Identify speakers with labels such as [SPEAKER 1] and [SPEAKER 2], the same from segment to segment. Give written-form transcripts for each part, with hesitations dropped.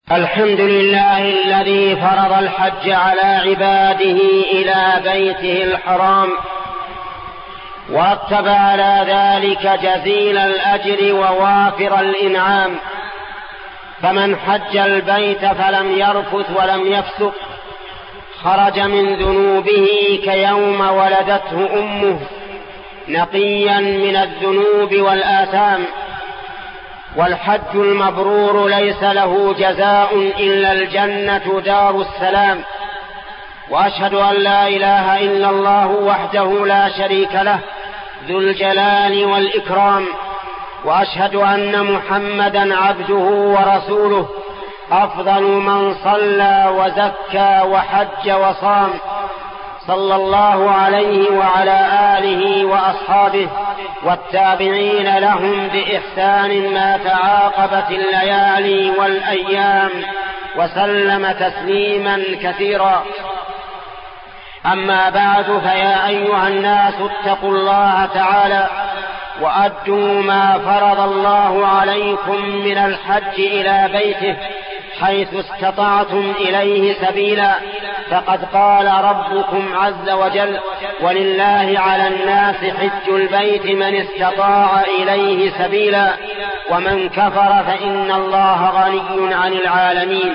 [SPEAKER 1] الحمد لله الذي فرض الحج على عباده إلى بيته الحرام، ورتب على ذلك جزيل الأجر ووافر الإنعام. فمن حج البيت فلم يرفث ولم يفسق خرج من ذنوبه كيوم ولدته أمه، نقيا من الذنوب والآثام. والحج المبرور ليس له جزاء إلا الجنة دار السلام. وأشهد أن لا إله إلا الله وحده لا شريك له ذو الجلال والإكرام، وأشهد أن محمدا عبده ورسوله أفضل من صلى وزكى وحج وصام، صلى الله عليه وعلى آله وأصحابه والتابعين لهم بإحسان ما تعاقبت الليالي والأيام، وسلم تسليما كثيرا. أما بعد، فيا أيها الناس اتقوا الله تعالى وأدوا ما فرض الله عليكم من الحج إلى بيته حيث استطعتم إليه سبيلا. فقد قال ربكم عز وجل: ولله على الناس حج البيت من استطاع إليه سبيلا، ومن كفر فإن الله غني عن العالمين.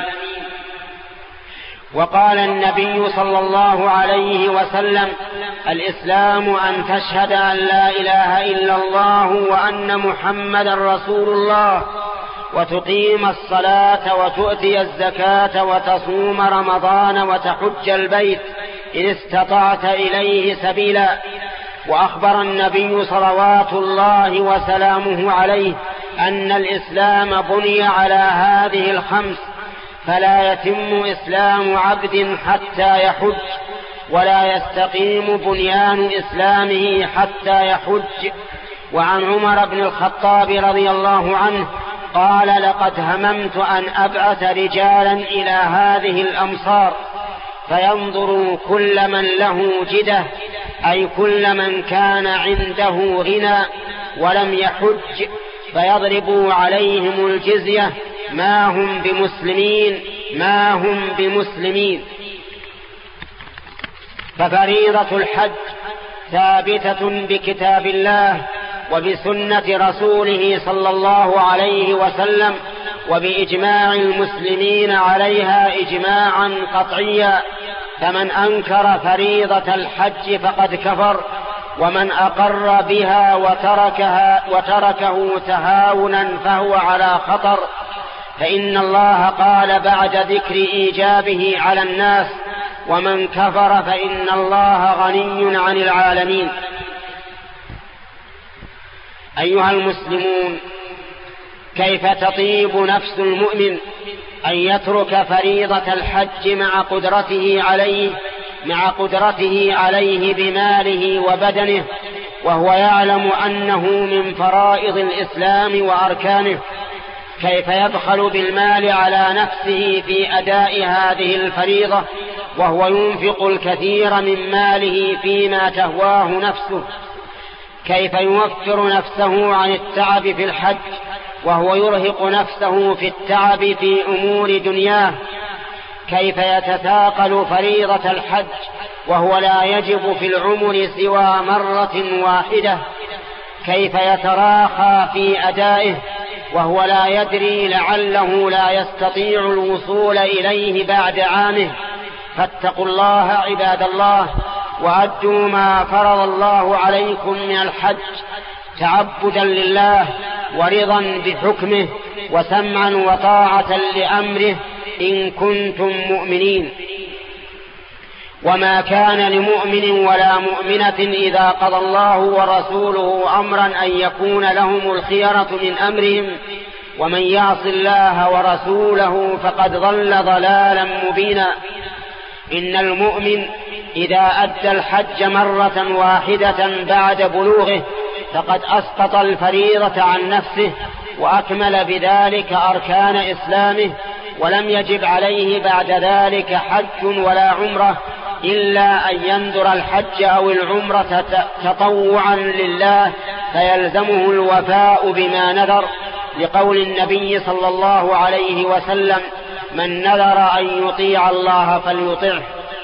[SPEAKER 1] وقال النبي صلى الله عليه وسلم: الإسلام أن تشهد أن لا إله إلا الله وأن محمدا رسول الله، وتقيم الصلاة وتؤتي الزكاة وتصوم رمضان وتحج البيت إن استطعت إليه سبيلا. وأخبر النبي صلوات الله وسلامه عليه أن الإسلام بني على هذه الخمس، فلا يتم إسلام عبد حتى يحج، ولا يستقيم بنيان إسلامه حتى يحج. وعن عمر بن الخطاب رضي الله عنه قال: لقد هممت أن أبعث رجالا إلى هذه الأمصار فينظروا كل من له جدة، أي كل من كان عنده غنى ولم يحج، فيضربوا عليهم الجزية، ما هم بمسلمين. ففريضة الحج ثابتة بكتاب الله وبسنة رسوله صلى الله عليه وسلم، وبإجماع المسلمين عليها إجماعا قطعيا. فمن أنكر فريضة الحج فقد كفر، ومن أقر بها وتركه تهاونا فهو على خطر. فإن الله قال بعد ذكر إيجابه على الناس: ومن كفر فإن الله غني عن العالمين. أيها المسلمون، كيف تطيب نفس المؤمن أن يترك فريضة الحج مع قدرته عليه بماله وبدنه، وهو يعلم أنه من فرائض الإسلام وأركانه؟ كيف يبخل بالمال على نفسه في أداء هذه الفريضة وهو ينفق الكثير من ماله فيما تهواه نفسه؟ كيف يوفر نفسه عن التعب في الحج وهو يرهق نفسه في التعب في أمور دنياه؟ كيف يتثاقل فريضة الحج وهو لا يجب في العمر سوى مرة واحدة؟ كيف يتراخى في أدائه وهو لا يدري لعله لا يستطيع الوصول إليه بعد عامه؟ فاتقوا الله عباد الله، وأدوا ما فرض الله عليكم من الحج تعبدا لله ورضا بحكمه وسمعا وطاعة لأمره إن كنتم مؤمنين. وما كان لمؤمن ولا مؤمنة إذا قضى الله ورسوله أمرا أن يكون لهم الخيرة من أمرهم، ومن يعص الله ورسوله فقد ضل ضلالا مبينا. إن المؤمن إذا أدى الحج مرة واحدة بعد بلوغه فقد أسقط الفريضة عن نفسه وأكمل بذلك أركان إسلامه، ولم يجب عليه بعد ذلك حج ولا عمرة إلا أن ينذر الحج أو العمرة تطوعا لله، فيلزمه الوفاء بما نذر، لقول النبي صلى الله عليه وسلم: من نذر أن يطيع الله فليطعه.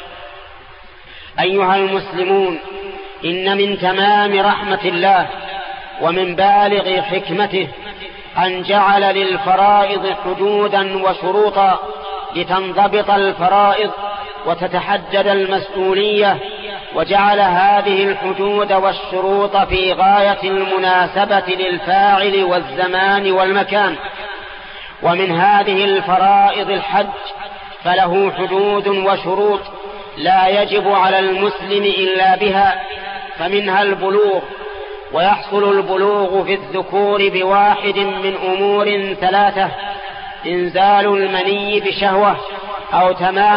[SPEAKER 1] أيها المسلمون، إن من تمام رحمة الله ومن بالغ حكمته أن جعل للفرائض حدودا وشروطا لتنضبط الفرائض وتتحدد المسؤولية، وجعل هذه الحدود والشروط في غاية المناسبة للفاعل والزمان والمكان. ومن هذه الفرائض الحج، فله حدود وشروط لا يجب على المسلم إلا بها، فمنها البلوغ، ويحصل البلوغ في الذكور بواحد من أمور ثلاثة: إنزال المني بشهوة، أو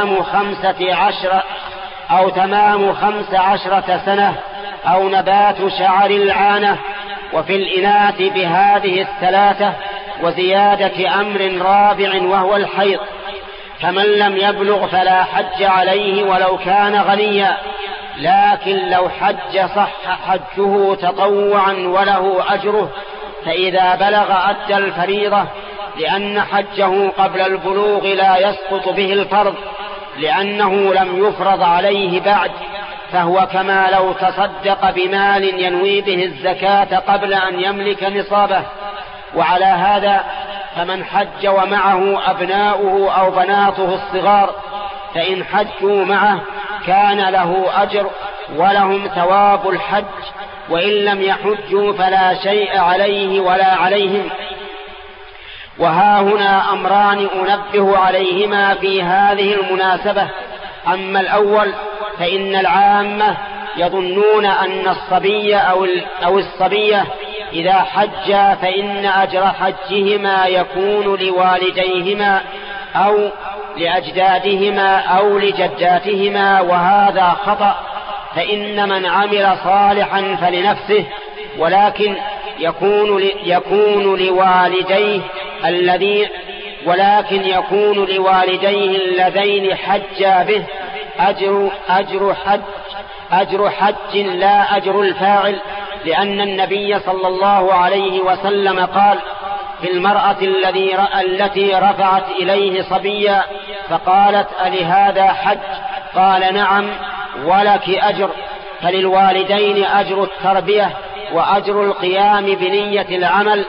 [SPEAKER 1] تمام 15 سنة، أو نبات شعر العانة. وفي الإناث بهذه الثلاثة وزيادة أمر رابع وهو الحيض. فمن لم يبلغ فلا حج عليه ولو كان غنيا، لكن لو حج صح حجه تطوعا وله أجره، فإذا بلغ أدى الفريضة، لأن حجه قبل البلوغ لا يسقط به الفرض، لأنه لم يفرض عليه بعد، فهو كما لو تصدق بمال ينوي به الزكاة قبل أن يملك نصابه. وعلى هذا فمن حج ومعه أبناؤه أو بناته الصغار، فإن حجوا معه كان له أجر ولهم ثواب الحج، وإن لم يحجوا فلا شيء عليه ولا عليهم. وها هنا أمران أنبه عليهما في هذه المناسبة. أما الأول فإن العامة يظنون أن الصبي أو الصبية إذا حجا فإن أجر حجهما يكون لوالديهما أو لأجدادهما أو لجداتهما، وهذا خطأ. فإن من عمل صالحا فلنفسه، ولكن يكون لوالديه اللذين حجا به أجر حج لا أجر الفاعل، لأن النبي صلى الله عليه وسلم قال في المرأة التي رفعت إليه صبيا فقالت: ألهذا حج؟ قال: نعم، ولك أجر. فللوالدين أجر التربية، وأجر القيام بنية العمل،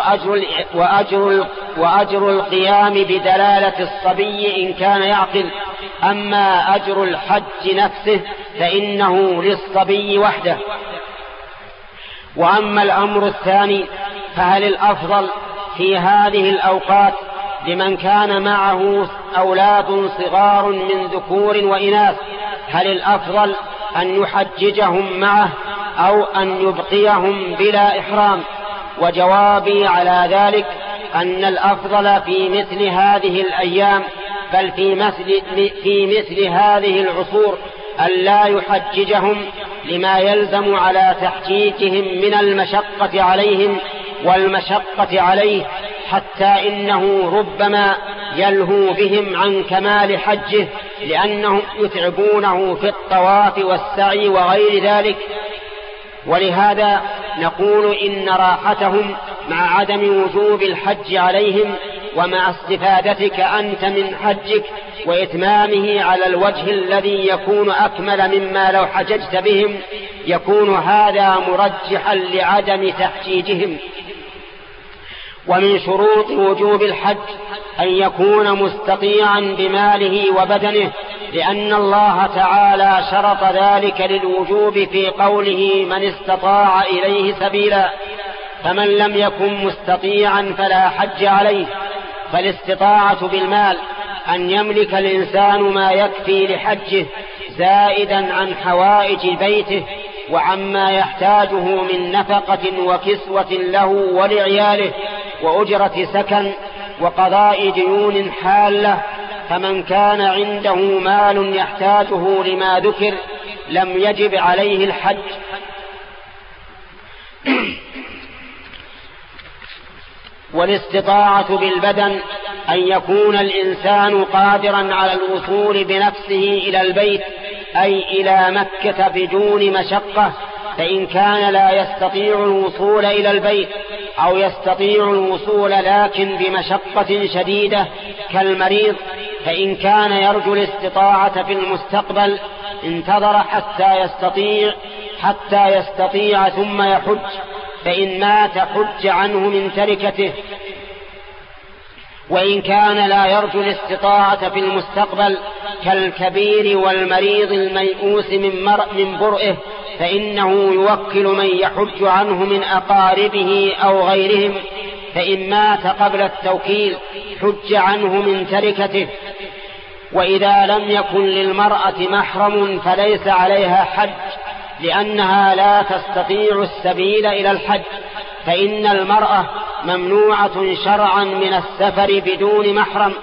[SPEAKER 1] وأجر القيام بدلالة الصبي إن كان يعقل. أما أجر الحج نفسه فإنه للصبي وحده. وأما الأمر الثاني، فهل الأفضل في هذه الأوقات لمن كان معه أولاد صغار من ذكور وإناث، هل الأفضل أن يحججهم معه أو أن يبقيهم بلا إحرام؟ وجوابي على ذلك أن الأفضل في مثل هذه الأيام، بل في مثل هذه العصور، أن لا يحججهم، لما يلزم على تحجيجهم من المشقة عليهم والمشقة عليه، حتى إنه ربما يلهو بهم عن كمال حجه، لأنهم يتعبونه في الطواف والسعي وغير ذلك. ولهذا نقول إن راحتهم مع عدم وجوب الحج عليهم، ومع استفادتك أنت من حجك وإتمامه على الوجه الذي يكون أكمل مما لو حججت بهم، يكون هذا مرجحا لعدم تحجيجهم. ومن شروط وجوب الحج أن يكون مستطيعا بماله وبدنه، لأن الله تعالى شرط ذلك للوجوب في قوله: من استطاع إليه سبيلا. فمن لم يكن مستطيعا فلا حج عليه. فالاستطاعة بالمال أن يملك الإنسان ما يكفي لحجه، زائدا عن حوائج بيته وعما يحتاجه من نفقة وكسوة له ولعياله، وأجرة سكن، وقضاء ديون حالة. فمن كان عنده مال يحتاجه لما ذكر لم يجب عليه الحج. والاستطاعة بالبدن أن يكون الإنسان قادرا على الوصول بنفسه إلى البيت، أي إلى مكة بدون مشقة. فإن كان لا يستطيع الوصول إلى البيت أو يستطيع الوصول لكن بمشقة شديدة كالمريض، فإن كان يرجو الاستطاعة في المستقبل انتظر حتى يستطيع ثم يحج، فإن مات حج عنه من تركته. وإن كان لا يرجو الاستطاعة في المستقبل كالكبير والمريض الميؤوس من برئه، فإنه يوكل من يحج عنه من أقاربه أو غيرهم، فإن مات قبل التوكيل حج عنه من تركته. وإذا لم يكن للمرأة محرم فليس عليها حج، لأنها لا تستطيع السبيل إلى الحج، فإن المرأة ممنوعة شرعا من السفر بدون محرم،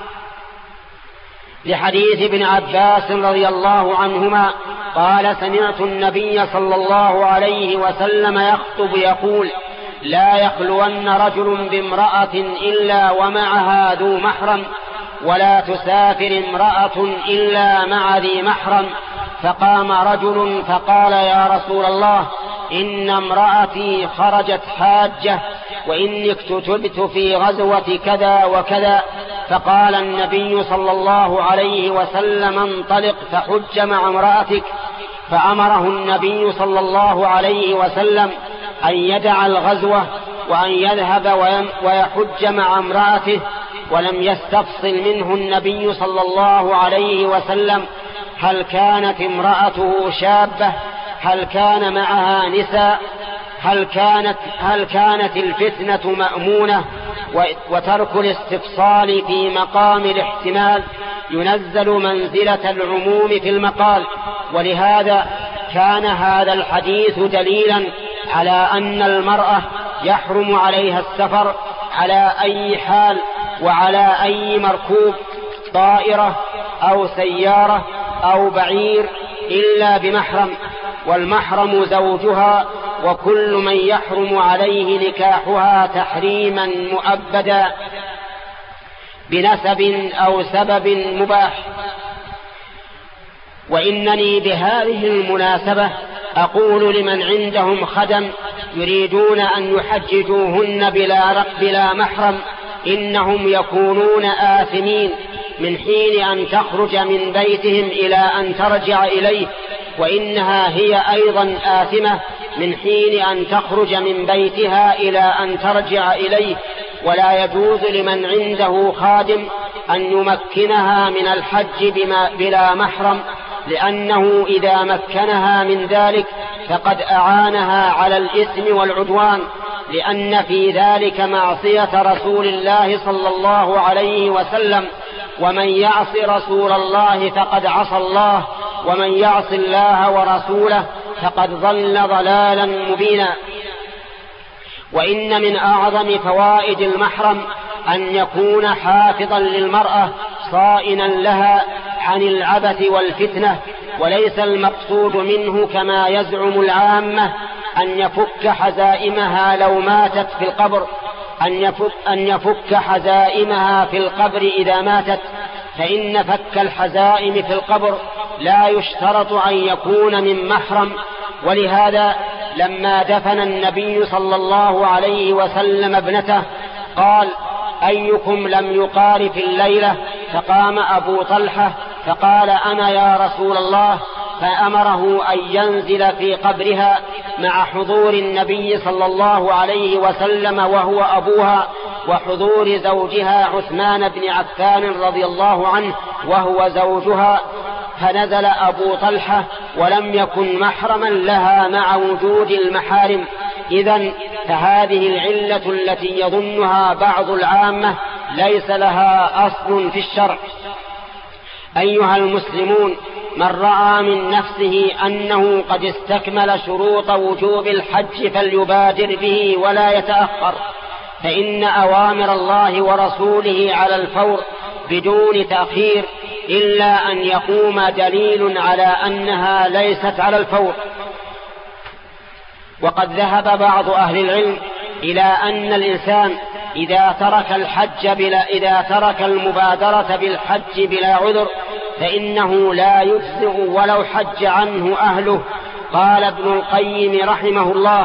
[SPEAKER 1] لحديث ابن عباس رضي الله عنهما قال: سمعت النبي صلى الله عليه وسلم يخطب يقول: لا يخلون رجل بامرأة إلا ومعها ذو محرم، ولا تسافر امرأة إلا مع ذي محرم. فقام رجل فقال: يا رسول الله، إن امرأتي خرجت حاجة، وإني اكتتبت في غزوة كذا وكذا. فقال النبي صلى الله عليه وسلم: انطلق فحج مع امرأتك. فأمره النبي صلى الله عليه وسلم أن يدع الغزوة وأن يذهب ويحج مع امرأته، ولم يستفصل منه النبي صلى الله عليه وسلم هل كانت امرأته شابة، هل كان معها نساء، هل كانت الفتنة مأمونة. وترك الاستفصال في مقام الاحتمال ينزل منزلة العموم في المقال، ولهذا كان هذا الحديث دليلا على أن المرأة يحرم عليها السفر على أي حال وعلى أي مركوب، طائرة أو سيارة أو بعير، إلا بمحرم، والمحرم زوجها، وكل من يحرم عليه نكاحها تحريما مؤبدا بنسب أو سبب مباح. وإنني بهذه المناسبة أقول لمن عندهم خدم يريدون أن يحججوهن بلا محرم: إنهم يكونون آثمين من حين أن تخرج من بيتهم إلى أن ترجع إليه، وإنها هي أيضا آثمة من حين أن تخرج من بيتها إلى أن ترجع إليه. ولا يجوز لمن عنده خادم أن يمكنها من الحج بلا محرم، لأنه إذا مكنها من ذلك فقد أعانها على الإثم والعدوان، لأن في ذلك معصية رسول الله صلى الله عليه وسلم: ومن يعص رسول الله فقد عصى الله، ومن يعص الله ورسوله فقد ضل ضلالا مبينا. وإن من أعظم فوائد المحرم أن يكون حافظا للمرأة صائنا لها عن العبث والفتنة، وليس المقصود منه كما يزعم العامة أن يفك حزائمها لو ماتت في القبر، أن يفك حزائمها في القبر إذا ماتت، فإن فك الحزائم في القبر لا يشترط أن يكون من محرم. ولهذا لما دفن النبي صلى الله عليه وسلم ابنته قال: أيكم لم يقارف الليلة؟ فقام أبو طلحة فقال: أنا يا رسول الله. فأمره أن ينزل في قبرها مع حضور النبي صلى الله عليه وسلم وهو أبوها، وحضور زوجها عثمان بن عفان رضي الله عنه وهو زوجها. فنزل أبو طلحة ولم يكن محرما لها مع وجود المحارم. إذن فهذه العلة التي يظنها بعض العامة ليس لها أصل في الشرع. أيها المسلمون، من رأى من نفسه أنه قد استكمل شروط وجوب الحج فليبادر به ولا يتأخر، فإن أوامر الله ورسوله على الفور بدون تأخير، إلا أن يقوم دليل على أنها ليست على الفور. وقد ذهب بعض أهل العلم إلى أن الإنسان إذا ترك المبادرة بالحج بلا عذر فإنه لا يجزئ ولو حج عنه أهله. قال ابن القيم رحمه الله: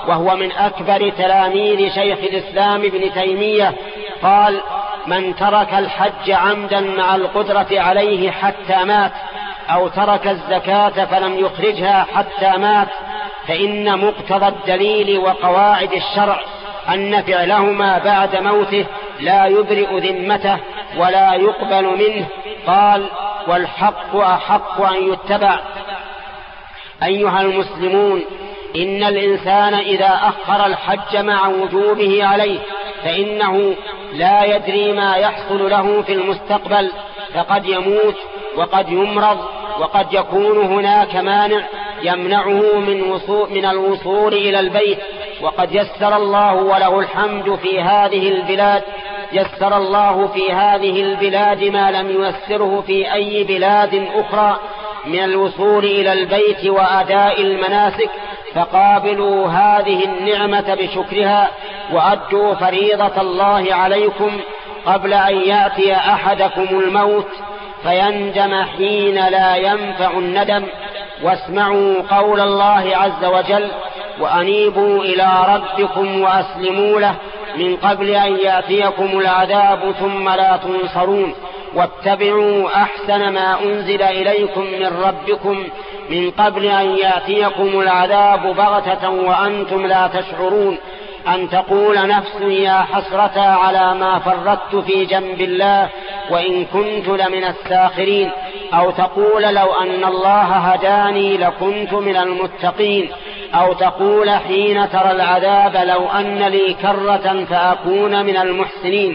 [SPEAKER 1] وهو من أكبر تلاميذ شيخ الإسلام ابن تيمية، قال: من ترك الحج عمدا مع القدرة عليه حتى مات، أو ترك الزكاة فلم يخرجها حتى مات، فإن مقتضى الدليل وقواعد الشرع أن فعلهما بعد موته لا يبرئ ذمته ولا يقبل منه. قال: والحق أحق أن يتبع. أيها المسلمون، إن الإنسان إذا أخر الحج مع وجوبه عليه فإنه لا يدري ما يحصل له في المستقبل، فقد يموت وقد يمرض وقد يكون هناك مانع يمنعه من الوصول إلى البيت. وقد يسر الله وله الحمد في هذه البلاد، يسر الله في هذه البلاد ما لم ييسره في أي بلاد أخرى من الوصول إلى البيت وأداء المناسك، فقابلوا هذه النعمة بشكرها وأدوا فريضة الله عليكم قبل أن يأتي أحدكم الموت فيندم حين لا ينفع الندم. واسمعوا قول الله عز وجل: وأنيبوا إلى ربكم وأسلموا له من قبل أن يأتيكم العذاب ثم لا تنصرون، واتبعوا أحسن ما أنزل إليكم من ربكم من قبل أن يأتيكم العذاب بغتة وأنتم لا تشعرون، أن تقول نفس يا حسرة على ما فرطت في جنب الله وإن كنت لمن الساخرين، أو تقول لو أن الله هداني لكنت من المتقين، أو تقول حين ترى العذاب لو أن لي كرة فأكون من المحسنين.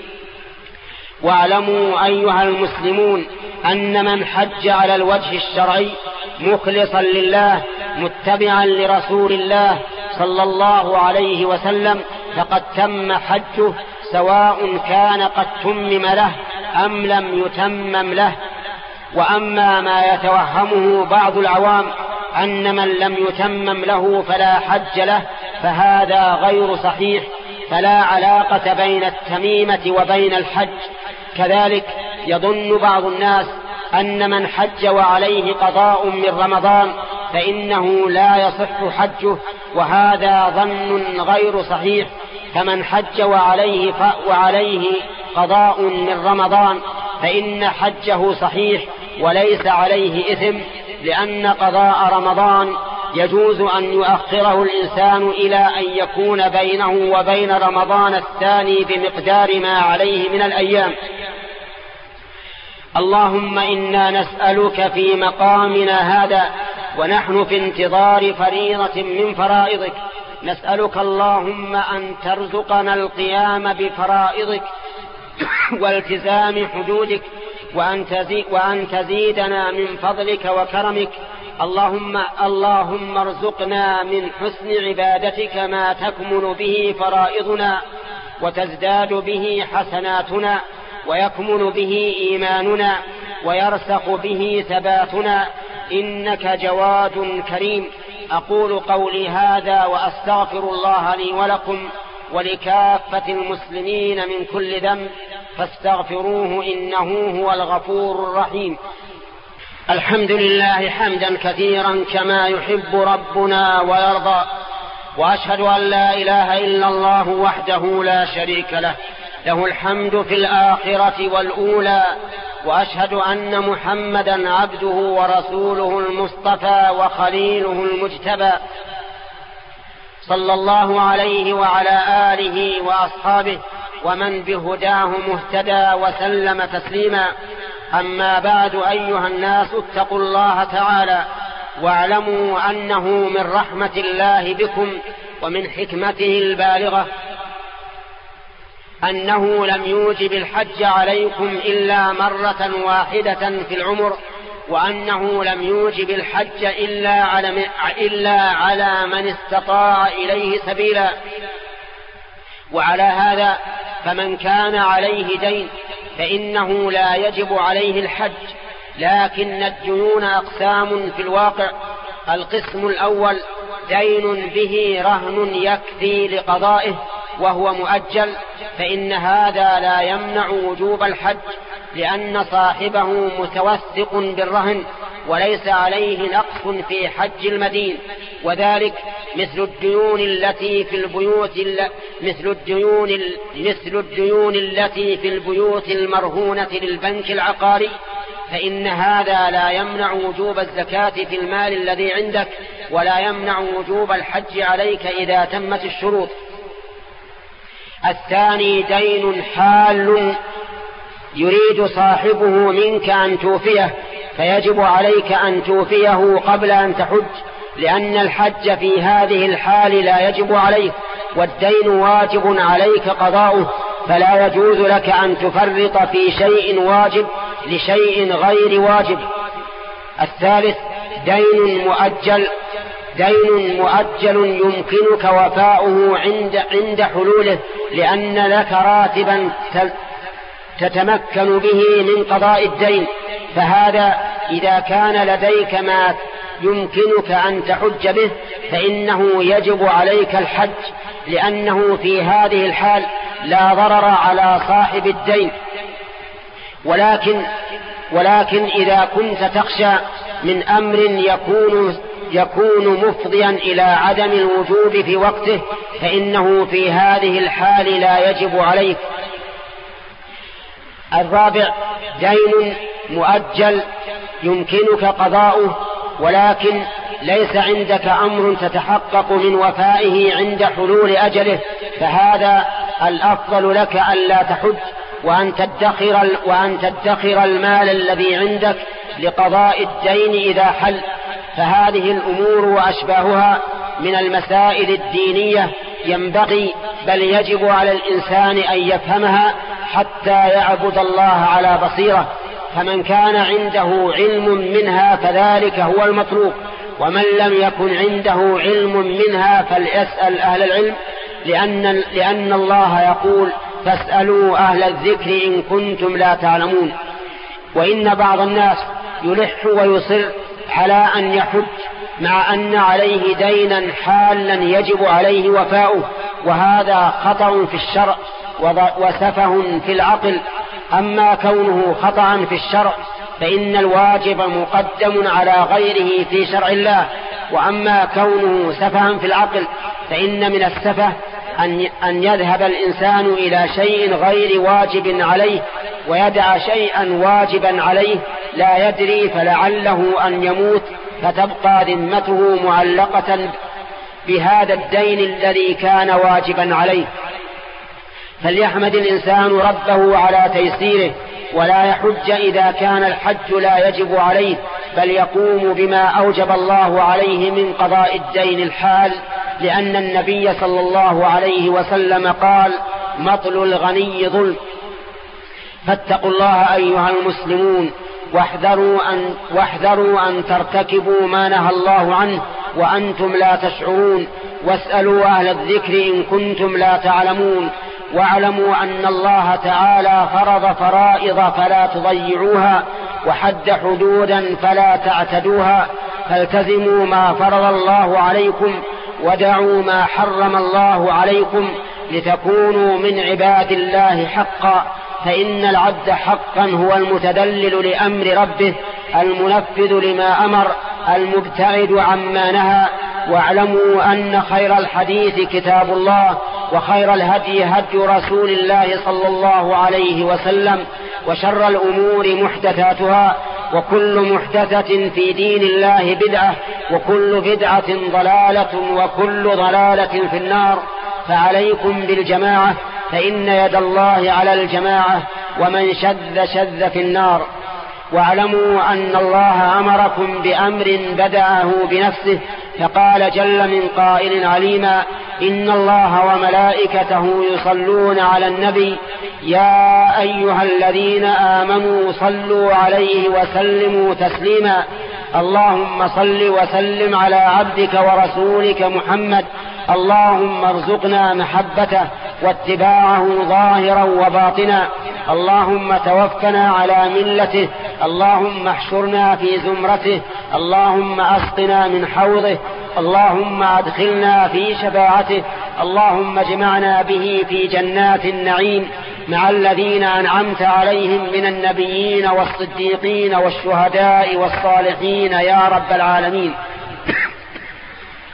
[SPEAKER 1] واعلموا أيها المسلمون أن من حج على الوجه الشرعي مخلصا لله متبعا لرسول الله صلى الله عليه وسلم فقد تم حجه، سواء كان قد تمم له أم لم يتمم له. وأما ما يتوهمه بعض العوام أن من لم يتمم له فلا حج له فهذا غير صحيح، فلا علاقة بين التميمة وبين الحج. كذلك يظن بعض الناس أن من حج وعليه قضاء من رمضان فإنه لا يصح حجه، وهذا ظن غير صحيح. فمن حج وعليه قضاء من رمضان فإن حجه صحيح وليس عليه إثم، لأن قضاء رمضان يجوز أن يؤخره الإنسان إلى أن يكون بينه وبين رمضان الثاني بمقدار ما عليه من الأيام. اللهم إنا نسألك في مقامنا هذا ونحن في انتظار فريضة من فرائضك، نسألك اللهم أن ترزقنا القيام بفرائضك والتزام حدودك، وأن تزيدنا من فضلك وكرمك. اللهم ارزقنا من حسن عبادتك ما تكمل به فرائضنا وتزداد به حسناتنا ويكمل به إيماننا ويرسخ به ثباتنا، إنك جواد كريم. أقول قولي هذا وأستغفر الله لي ولكم ولكافة المسلمين من كل ذنب فاستغفروه إنه هو الغفور الرحيم. الحمد لله حمدا كثيرا كما يحب ربنا ويرضى، وأشهد أن لا إله إلا الله وحده لا شريك له، له الحمد في الآخرة والأولى، وأشهد أن محمدا عبده ورسوله المصطفى وخليله المجتبى، صلى الله عليه وعلى آله وأصحابه ومن بهداه مهتدى وسلم تسليما. أما بعد، أيها الناس اتقوا الله تعالى واعلموا أنه من رحمة الله بكم ومن حكمته البالغة أنه لم يوجب الحج عليكم إلا مرة واحدة في العمر، وأنه لم يوجب الحج إلا على من استطاع إليه سبيلا. وعلى هذا فمن كان عليه دين فإنه لا يجب عليه الحج، لكن الديون أقسام في الواقع. القسم الأول دين به رهن يكفي لقضائه وهو مؤجل، فإن هذا لا يمنع وجوب الحج، لأن صاحبه متوثق بالرهن وليس عليه نقص في حج المدين، وذلك مثل الديون التي في البيوت المرهونة للبنك العقاري، فإن هذا لا يمنع وجوب الزكاة في المال الذي عندك، ولا يمنع وجوب الحج عليك إذا تمت الشروط. الثاني دين حال يريد صاحبه منك أن توفيه، فيجب عليك أن توفيه قبل أن تحج، لأن الحج في هذه الحال لا يجب عليك، والدين واجب عليك قضاؤه، فلا يجوز لك أن تفرط في شيء واجب لشيء غير واجب. الثالث دين مؤجل يمكنك وفاؤه عند حلوله، لأن لك راتبا تتمكن به من قضاء الدين، فهذا إذا كان لديك ما يمكنك أن تحج به فإنه يجب عليك الحج، لأنه في هذه الحال لا ضرر على صاحب الدين. ولكن إذا كنت تخشى من أمر يكون مفضيا إلى عدم الوجوب في وقته، فإنه في هذه الحال لا يجب عليك. الرابع دين مؤجل يمكنك قضاؤه، ولكن ليس عندك أمر تتحقق من وفائه عند حلول أجله، فهذا الأفضل لك ألا تحج، وأن تدخر المال الذي عندك لقضاء الدين إذا حل. فهذه الأمور وأشباهها من المسائل الدينية ينبغي بل يجب على الإنسان أن يفهمها حتى يعبد الله على بصيرة، فمن كان عنده علم منها فذلك هو المطلوب، ومن لم يكن عنده علم منها فليسأل أهل العلم، لأن الله يقول فاسألوا أهل الذكر إن كنتم لا تعلمون. وإن بعض الناس يلح ويصر على أن يحج مع أن عليه دينا حالا يجب عليه وفاؤه، وهذا خطأ في الشرع وسفه في العقل. أما كونه خطأ في الشرع فإن الواجب مقدم على غيره في شرع الله، وأما كونه سفها في العقل فإن من السفه أن يذهب الإنسان إلى شيء غير واجب عليه ويدع شيئا واجبا عليه لا يدري، فلعله أن يموت فتبقى ذمته معلقة بهذا الدين الذي كان واجبا عليه. فليحمد الإنسان ربه على تيسيره، ولا يحج إذا كان الحج لا يجب عليه، بل يقوم بما أوجب الله عليه من قضاء الدين الحال، لأن النبي صلى الله عليه وسلم قال مطل الغني ظلم. فاتقوا الله أيها المسلمون، واحذروا أن ترتكبوا ما نهى الله عنه وأنتم لا تشعرون، واسألوا أهل الذكر إن كنتم لا تعلمون، واعلموا أن الله تعالى فرض فرائض فلا تضيعوها، وحد حدودا فلا تعتدوها، فالتزموا ما فرض الله عليكم ودعوا ما حرم الله عليكم لتكونوا من عباد الله حقا، فإن العبد حقا هو المتذلل لأمر ربه المنفذ لما أمر المبتعد عما نهى. واعلموا أن خير الحديث كتاب الله، وخير الهدي هدي رسول الله صلى الله عليه وسلم، وشر الأمور محدثاتها، وكل محدثة في دين الله بدعة، وكل بدعة ضلالة، وكل ضلالة في النار. فعليكم بالجماعة، فإن يد الله على الجماعة، ومن شذ في النار. واعلموا أن الله أمركم بأمر بدأه بنفسه، فقال جل من قائل عليما إن الله وملائكته يصلون على النبي يا أيها الذين آمنوا صلوا عليه وسلموا تسليما. اللهم صل وسلم على عبدك ورسولك محمد، اللهم ارزقنا محبته واتباعه ظاهرا وباطنا، اللهم توفنا على ملته، اللهم احشرنا في زمرته، اللهم اسقنا من حوضه، اللهم ادخلنا في شفاعته، اللهم اجمعنا به في جنات النعيم مع الذين أنعمت عليهم من النبيين والصديقين والشهداء والصالحين يا رب العالمين.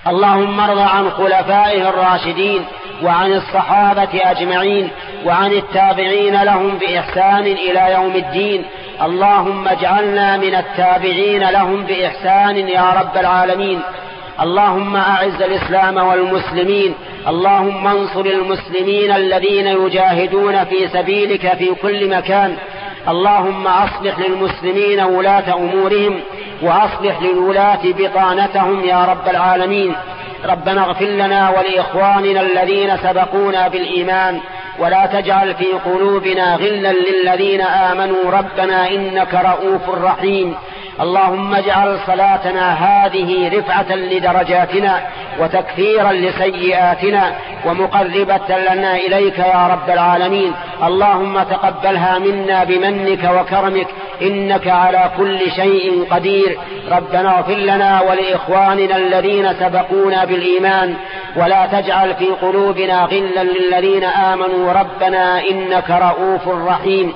[SPEAKER 1] اللهم ارض عن خلفائه الراشدين وعن الصحابة أجمعين وعن التابعين لهم بإحسان إلى يوم الدين. اللهم اجعلنا من التابعين لهم بإحسان يا رب العالمين. اللهم أعز الإسلام والمسلمين. اللهم انصر المسلمين الذين يجاهدون في سبيلك في كل مكان. اللهم أصلح للمسلمين ولاة أمورهم وأصلح للولاة بطانتهم يا رب العالمين. ربنا اغفر لنا ولإخواننا الذين سبقونا بالإيمان ولا تجعل في قلوبنا غلا للذين آمنوا ربنا إنك رؤوف رحيم. اللهم اجعل صلاتنا هذه رفعة لدرجاتنا وتكفيرا لسيئاتنا ومقربة لنا إليك يا رب العالمين. اللهم تقبلها منا بمنك وكرمك إنك على كل شيء قدير. ربنا اغفر لنا ولإخواننا الذين سبقونا بالإيمان ولا تجعل في قلوبنا غلا للذين آمنوا ربنا إنك رؤوف رحيم.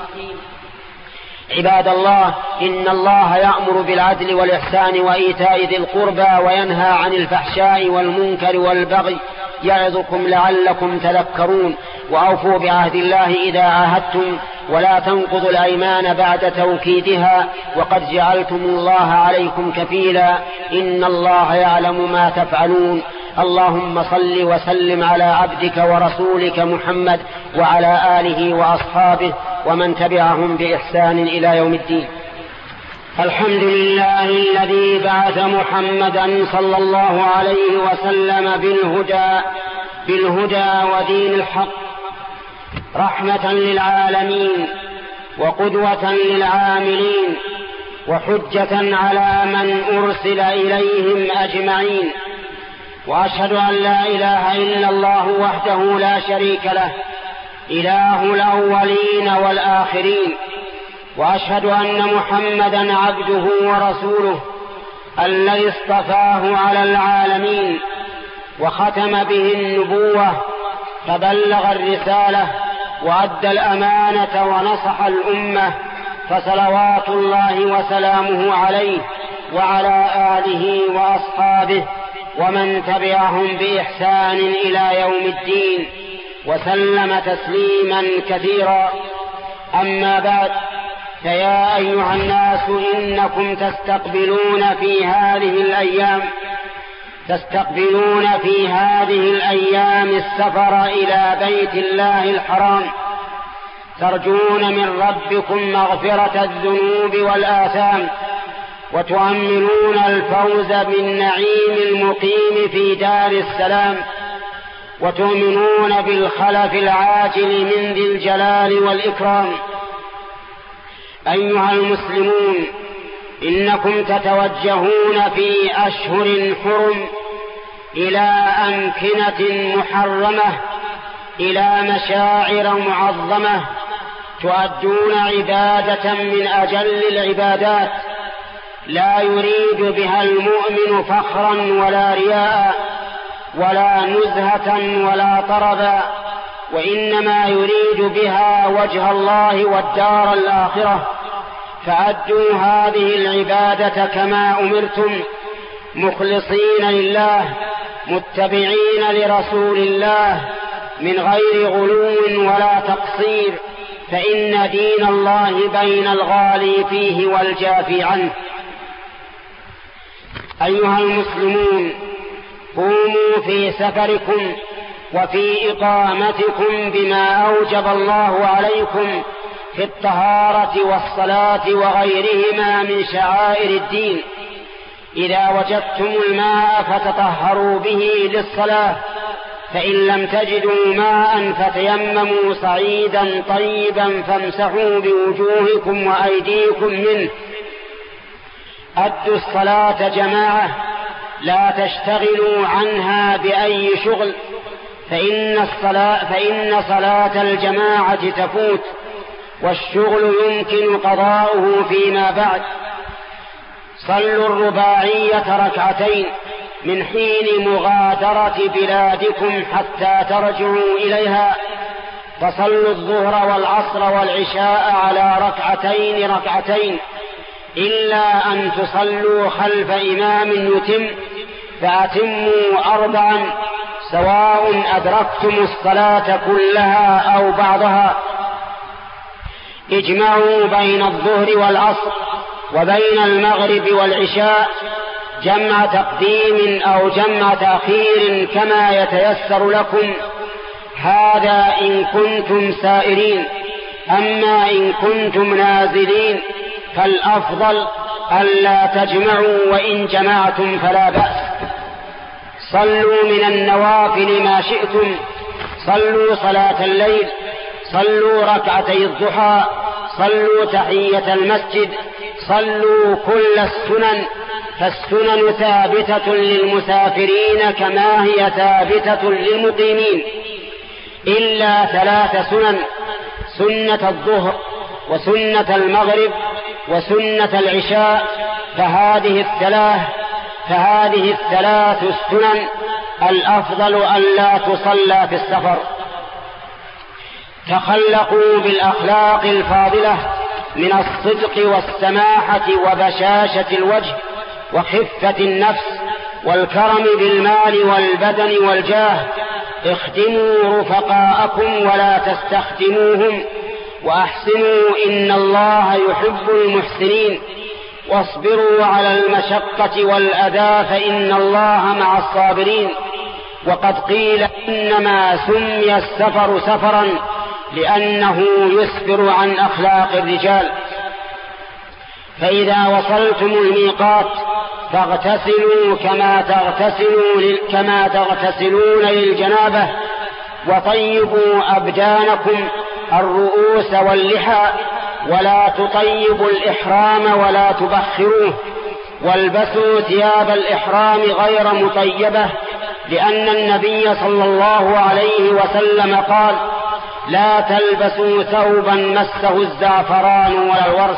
[SPEAKER 1] عباد الله، إن الله يأمر بالعدل والإحسان وإيتاء ذي القربى وينهى عن الفحشاء والمنكر والبغي يعظكم لعلكم تذكرون. وأوفوا بعهد الله إذا عاهدتم ولا تنقضوا الأيمان بعد توكيدها وقد جعلتم الله عليكم كفيلا إن الله يعلم ما تفعلون. اللهم صل وسلم على عبدك ورسولك محمد وعلى آله وأصحابه ومن تبعهم بإحسان إلى يوم الدين. الحمد لله الذي بعث محمدا صلى الله عليه وسلم بالهدى ودين الحق رحمة للعالمين وقدوة للعاملين وحجة على من أرسل إليهم أجمعين. وأشهد أن لا إله إلا الله وحده لا شريك له إله الأولين والآخرين. وأشهد أن محمدا عبده ورسوله الذي اصطفاه على العالمين وختم به النبوة فبلغ الرسالة وأدى الأمانة ونصح الأمة فصلوات الله وسلامه عليه وعلى آله وأصحابه ومن تبعهم بإحسان إلى يوم الدين وسلم تسليما كثيرا. أما بعد، فيا أيها الناس إنكم تستقبلون في هذه الأيام السفر إلى بيت الله الحرام ترجون من ربكم مغفرة الذنوب والآثام وتؤملون الفوز بالنعيم المقيم في دار السلام وتؤمنون بالخلف العاجل من ذي الجلال والإكرام. أيها المسلمون، إنكم تتوجهون في أشهر حرم إلى أمكنة محرمة إلى مشاعر معظمة تؤدون عبادة من أجل العبادات لا يريد بها المؤمن فخرا ولا رياء ولا نزهة ولا طربا، وإنما يريد بها وجه الله والدار الآخرة. فأدوا هذه العبادة كما أمرتم مخلصين لله متبعين لرسول الله من غير غلو ولا تقصير، فإن دين الله بين الغالي فيه والجافي عنه. أيها المسلمون، قوموا في سفركم وفي إقامتكم بما أوجب الله عليكم في الطهارة والصلاة وغيرهما من شعائر الدين. إذا وجدتم الماء فتطهروا به للصلاة، فإن لم تجدوا ماء فتيمموا صعيدا طيبا فامسحوا بوجوهكم وأيديكم منه. أدوا الصلاة جماعة، لا تشتغلوا عنها بأي شغل، فإن صلاة الجماعة تفوت والشغل يمكن قضاؤه فيما بعد. صلوا الرباعية ركعتين من حين مغادرة بلادكم حتى ترجعوا إليها، فصلوا الظهر والعصر والعشاء على ركعتين إلا أن تصلوا خلف إمام يتم، فأتموا 4 سواء أدركتم الصلاة كلها أو بعضها. اجمعوا بين الظهر والعصر وبين المغرب والعشاء جمع تقديم أو جمع تأخير كما يتيسر لكم، هذا إن كنتم سائرين. أما إن كنتم نازلين فالأفضل ألا تجمعوا، وإن جمعتم فلا بأس. صلوا من النوافل ما شئتم، صلوا صلاة الليل، صلوا ركعتي الضحى، صلوا تحية المسجد، صلوا كل السنن، فالسنن ثابتة للمسافرين كما هي ثابتة للمقيمين، إلا 3 سنن: سنة الظهر وسنة المغرب وسنة العشاء، فهذه الثلاث السنن الأفضل ألا تصلى في السفر. تخلقوا بالأخلاق الفاضلة من الصدق والسماحة وبشاشة الوجه وخفة النفس والكرم بالمال والبدن والجاه. اخدموا رفقاءكم ولا تستخدموهم، وأحسنوا إن الله يحب المحسنين. واصبروا على المشقة والأذى فإن الله مع الصابرين. وقد قيل إنما سمي السفر سفرا لأنه يسفر عن أخلاق الرجال. فإذا وصلتم الميقات فاغتسلوا كما تغتسلون للجنابة، وطيبوا أبدانكم الرؤوس واللحى، ولا تطيبوا الإحرام ولا تبخروه. والبسوا ثياب الإحرام غير مطيبة، لأن النبي صلى الله عليه وسلم قال: لا تلبسوا ثوبا مسه الزعفران ولا الورس.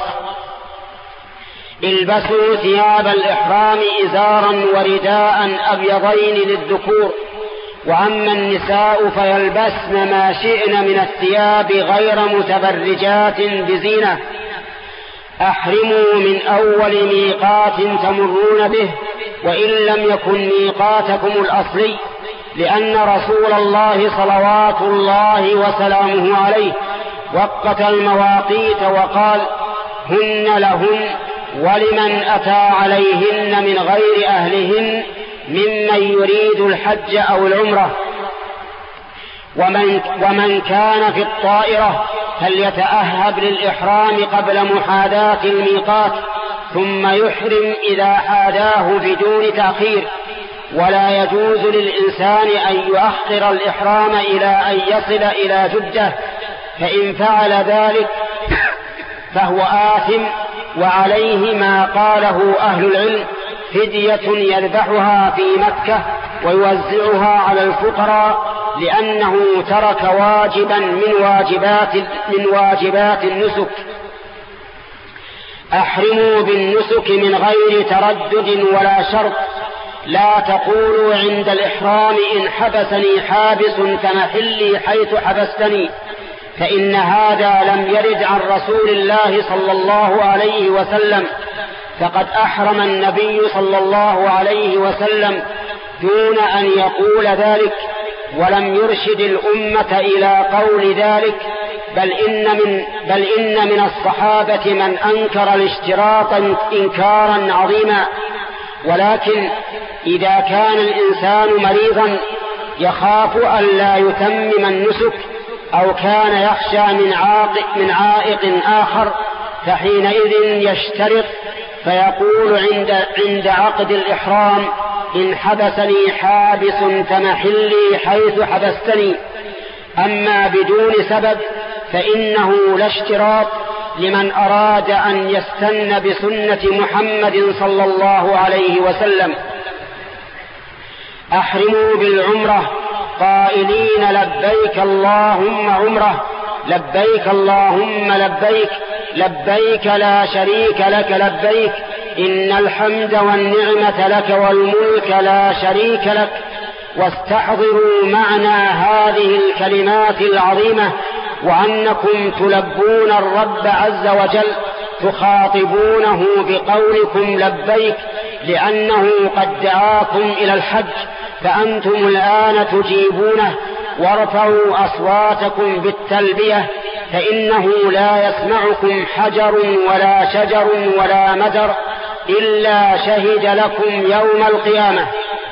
[SPEAKER 1] البسوا ثياب الإحرام إزارا ورداء أبيضين للذكور، وأما النساء فيلبسن ما شئن من الثياب غير متبرجات بزينة. أحرموا من أول ميقات تمرون به، وإن لم يكن ميقاتكم الأصلي، لأن رسول الله صلوات الله وسلامه عليه وقت المواقيت وقال: هن لهن ولمن أتى عليهن من غير أهلهن ممن يريد الحج أو العمرة. ومن كان في الطائرة فليتأهب للإحرام قبل محاذاة الميقات، ثم يحرم إذا حاذاه بدون تأخير. ولا يجوز للإنسان أن يؤخر الإحرام إلى أن يصل إلى جدة، فإن فعل ذلك فهو آثم، وعليه ما قاله أهل العلم: فدية يذبحها في مكة ويوزعها على الفقراء، لأنه ترك واجبا من واجبات النسك. أحرموا بالنسك من غير تردد ولا شرط. لا تقولوا عند الإحرام: إن حبسني حابس فمحلي حيث حبستني، فإن هذا لم يرد عن رسول الله صلى الله عليه وسلم. فقد أحرم النبي صلى الله عليه وسلم دون أن يقول ذلك، ولم يرشد الأمة إلى قول ذلك، بل إن من الصحابة من أنكر الاشتراط إنكارا عظيما. ولكن إذا كان الإنسان مريضا يخاف أن لا يتمم النسك، أو كان يخشى من عائق آخر، فحينئذ يشترط فيقول عند عقد الإحرام: إن حبسني حابس فمحلي حيث حبستني. أما بدون سبب فإنه لا اشتراط لمن أراد أن يستن بسنة محمد صلى الله عليه وسلم. أحرموا بالعمرة قائلين: لبيك اللهم عمرة، لبيك اللهم لبيك، لبيك لا شريك لك لبيك، إن الحمد والنعمة لك والملك لا شريك لك. واستحضروا معنى هذه الكلمات العظيمة، وأنكم تلبون الرب عز وجل، تخاطبونه بقولكم لبيك، لأنه قد دعاكم إلى الحج فأنتم الآن تجيبونه، وارفعوا أصواتكم بالتلبية فإنه لا يسمعكم حجر ولا شجر ولا مدر إلا شهد لكم يوم القيامة.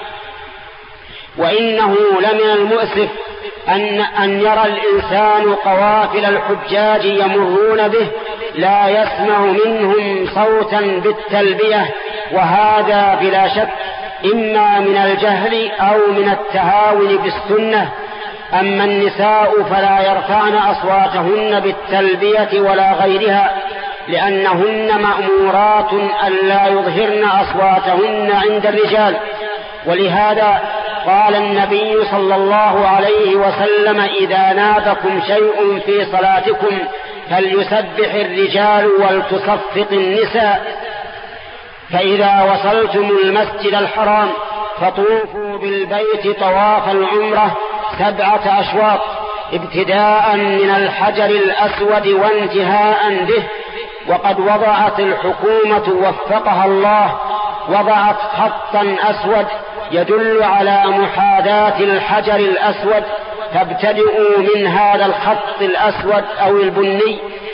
[SPEAKER 1] وإنه لمن المؤسف أن يرى الإنسان قوافل الحجاج يمرون به لا يسمع منهم صوتا بالتلبية، وهذا بلا شك إما من الجهل أو من التهاون بالسنة. أما النساء فلا يرفعن أصواتهن بالتلبية ولا غيرها، لأنهن مأمورات ألا يظهرن أصواتهن عند الرجال. ولهذا قال النبي صلى الله عليه وسلم: إذا نابكم شيء في صلاتكم فليسبح الرجال ولتصفق النساء. فإذا وصلتم المسجد الحرام فطوفوا بالبيت طواف العمرة 7 أشواط، ابتداء من الحجر الأسود وانتهاء به. وقد وضعت الحكومة وفقها الله خطا أسود يدل على محاذاة الحجر الأسود، فابتدئوا من هذا الخط الأسود أو البني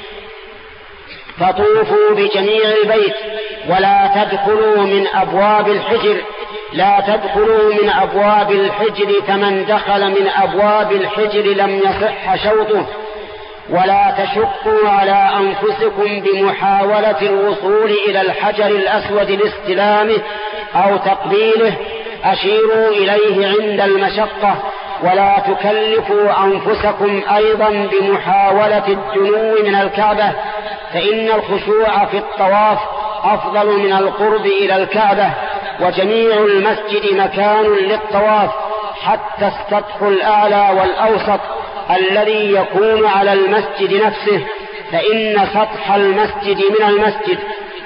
[SPEAKER 1] فطوفوا بجميع البيت، ولا تدخلوا من أبواب الحجر، لا تدخلوا من أبواب الحجر، فمن دخل من أبواب الحجر لم يصح شوطه. ولا تشقوا على أنفسكم بمحاولة الوصول إلى الحجر الأسود لاستلامه أو تقبيله، أشيروا إليه عند المشقة. ولا تكلفوا أنفسكم أيضا بمحاولة الدنو من الكعبة، فإن الخشوع في الطواف أفضل من القرب إلى الكعبة، وجميع المسجد مكان للطواف حتى السطح الأعلى والأوسط الذي يكون على المسجد نفسه، فإن سطح المسجد من المسجد.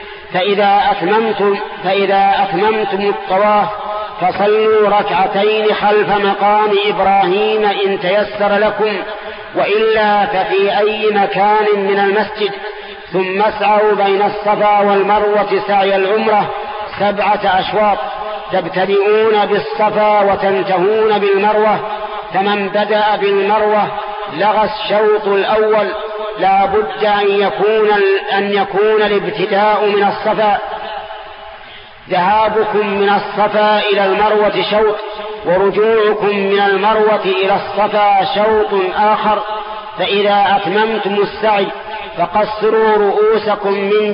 [SPEAKER 1] فإذا أتممتم الطواف فصلوا 2 خلف مقام إبراهيم إن تيسر لكم، وإلا ففي أي مكان من المسجد. ثم اسعوا بين الصفا والمروة سعي العمرة 7 أشواط، تبتدئون بالصفا وتنتهون بالمروة. فمن بدأ بالمروة لغى الشوط الأول، لا بد أن يكون الابتداء من الصفا. ذهابكم من الصفا إلى المروة شوط، ورجوعكم من المروة إلى الصفا شوط آخر. فإذا أتممتم السعي فقصروا رؤوسكم